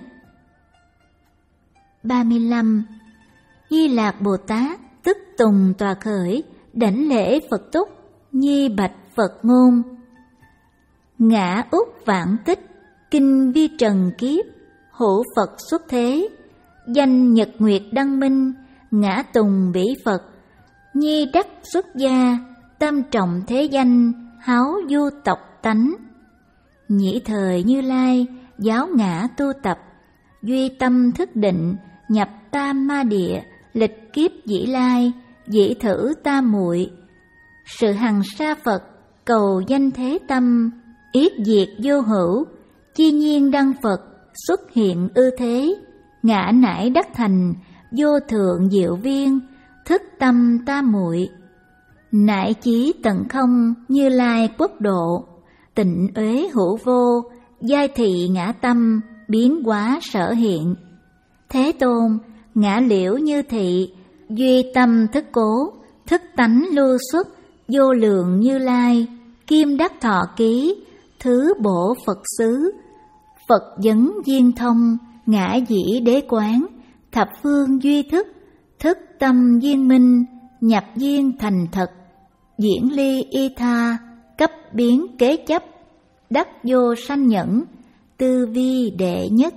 ba mươi lăm. Di Lạc Bồ Tát, tức tùng tòa khởi, đảnh lễ Phật túc, nhi bạch Phật ngôn. Ngã úc vạn tích, kinh vi trần kiếp, hữu Phật xuất thế, danh nhật nguyệt đăng minh, ngã tùng bỉ Phật, nhi đắc xuất gia, tâm trọng thế danh, háo du tộc tánh. Nhĩ thời Như Lai, giáo ngã tu tập, duy tâm thức định, nhập tam ma địa, lịch kiếp dĩ lai, dĩ thử tam muội. Sự hằng sa Phật, cầu danh thế tâm, yết diệt vô hữu, chi nhiên đăng Phật, xuất hiện ư thế, ngã nải đắc thành, vô thượng diệu viên, thức tâm tam muội. Nại chí tận không, Như Lai quốc độ, tịnh uế hữu vô, giai thị ngã tâm, biến hóa sở hiện. Thế Tôn, ngã liễu như thị, duy tâm thức cố, thức tánh lưu xuất, vô lượng Như Lai, kim đắc thọ ký, thứ bổ Phật xứ. Phật vấn viên thông, ngã dĩ đế quán, thập phương duy thức, thức tâm viên minh, nhập viên thành thật, diễn ly y tha, cấp biến kế chấp, đắc vô sanh nhẫn, tư vi đệ nhất.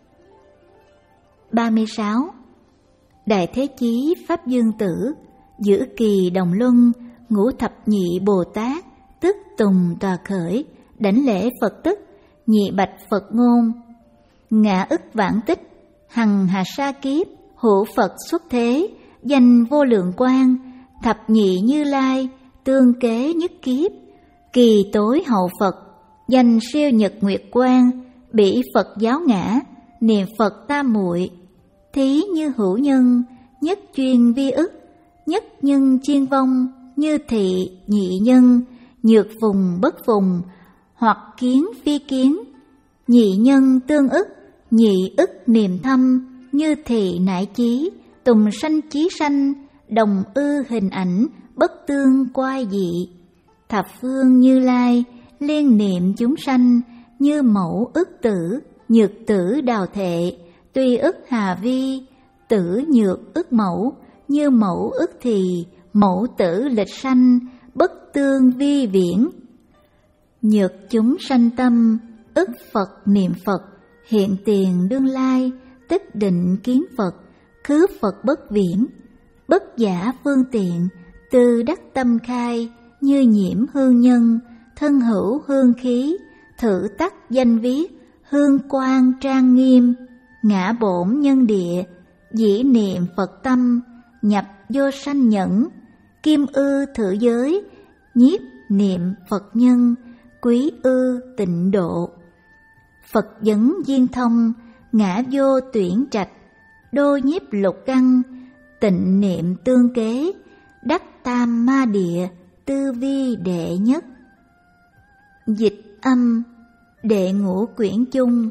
ba mươi sáu. Đại Thế Chí Pháp Dương Tử, giữ kỳ đồng luân, ngũ thập nhị Bồ Tát, tức tùng tòa khởi, đảnh lễ Phật tức, nhị bạch Phật ngôn. Ngã ức vãng tích, hằng hà sa kiếp, hữu Phật xuất thế, danh vô lượng quang, thập nhị Như Lai, tương kế nhất kiếp. Kỳ tối hậu Phật, danh siêu nhật nguyệt quang, bỉ Phật giáo ngã, niệm Phật tam muội. Thí như hữu nhân, nhất chuyên vi ức, nhất nhân chiên vong, như thị nhị nhân, nhược phùng bất phùng, hoặc kiến phi kiến. Nhị nhân tương ức, nhị ức niệm thâm, như thị nại chí, tùng sanh chí sanh, đồng ư hình ảnh, bất tương quai dị. Thập phương Như Lai, liên niệm chúng sanh, như mẫu ức tử, nhược tử đào thệ, tuy ức hà vi, tử nhược ức mẫu, như mẫu ức thì, mẫu tử lịch sanh, bất tương vi viễn. Nhược chúng sanh tâm, ức Phật niệm Phật, hiện tiền đương lai, tức định kiến Phật, khứ Phật bất viễn. Bất giả phương tiện, từ đắc tâm khai, như nhiễm hương nhân, thân hữu hương khí, thử tắc danh viết, hương quang trang nghiêm, ngã bổn nhân địa, dĩ niệm Phật tâm, nhập vô sanh nhẫn, kim ư thử giới, nhiếp niệm Phật nhân, quý ư tịnh độ. Phật vấn duyên thông, ngã vô tuyển trạch, đô nhiếp lục căn, tịnh niệm tương kế, đắc tam ma địa, tư vi đệ nhất. Dịch âm đệ ngũ quyển chung.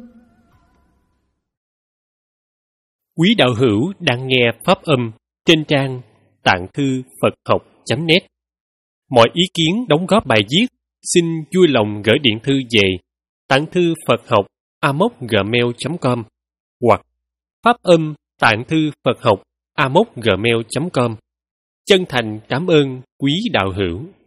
Quý đạo hữu đang nghe pháp âm trên trang tạng thư Phật học chấm net. Mọi ý kiến đóng góp bài viết xin vui lòng gửi điện thư về tạng thư Phật học a mốc gmail chấm com hoặc pháp âm tạng thư Phật học a mốc gmail chấm com. Chân thành cảm ơn quý đạo hữu.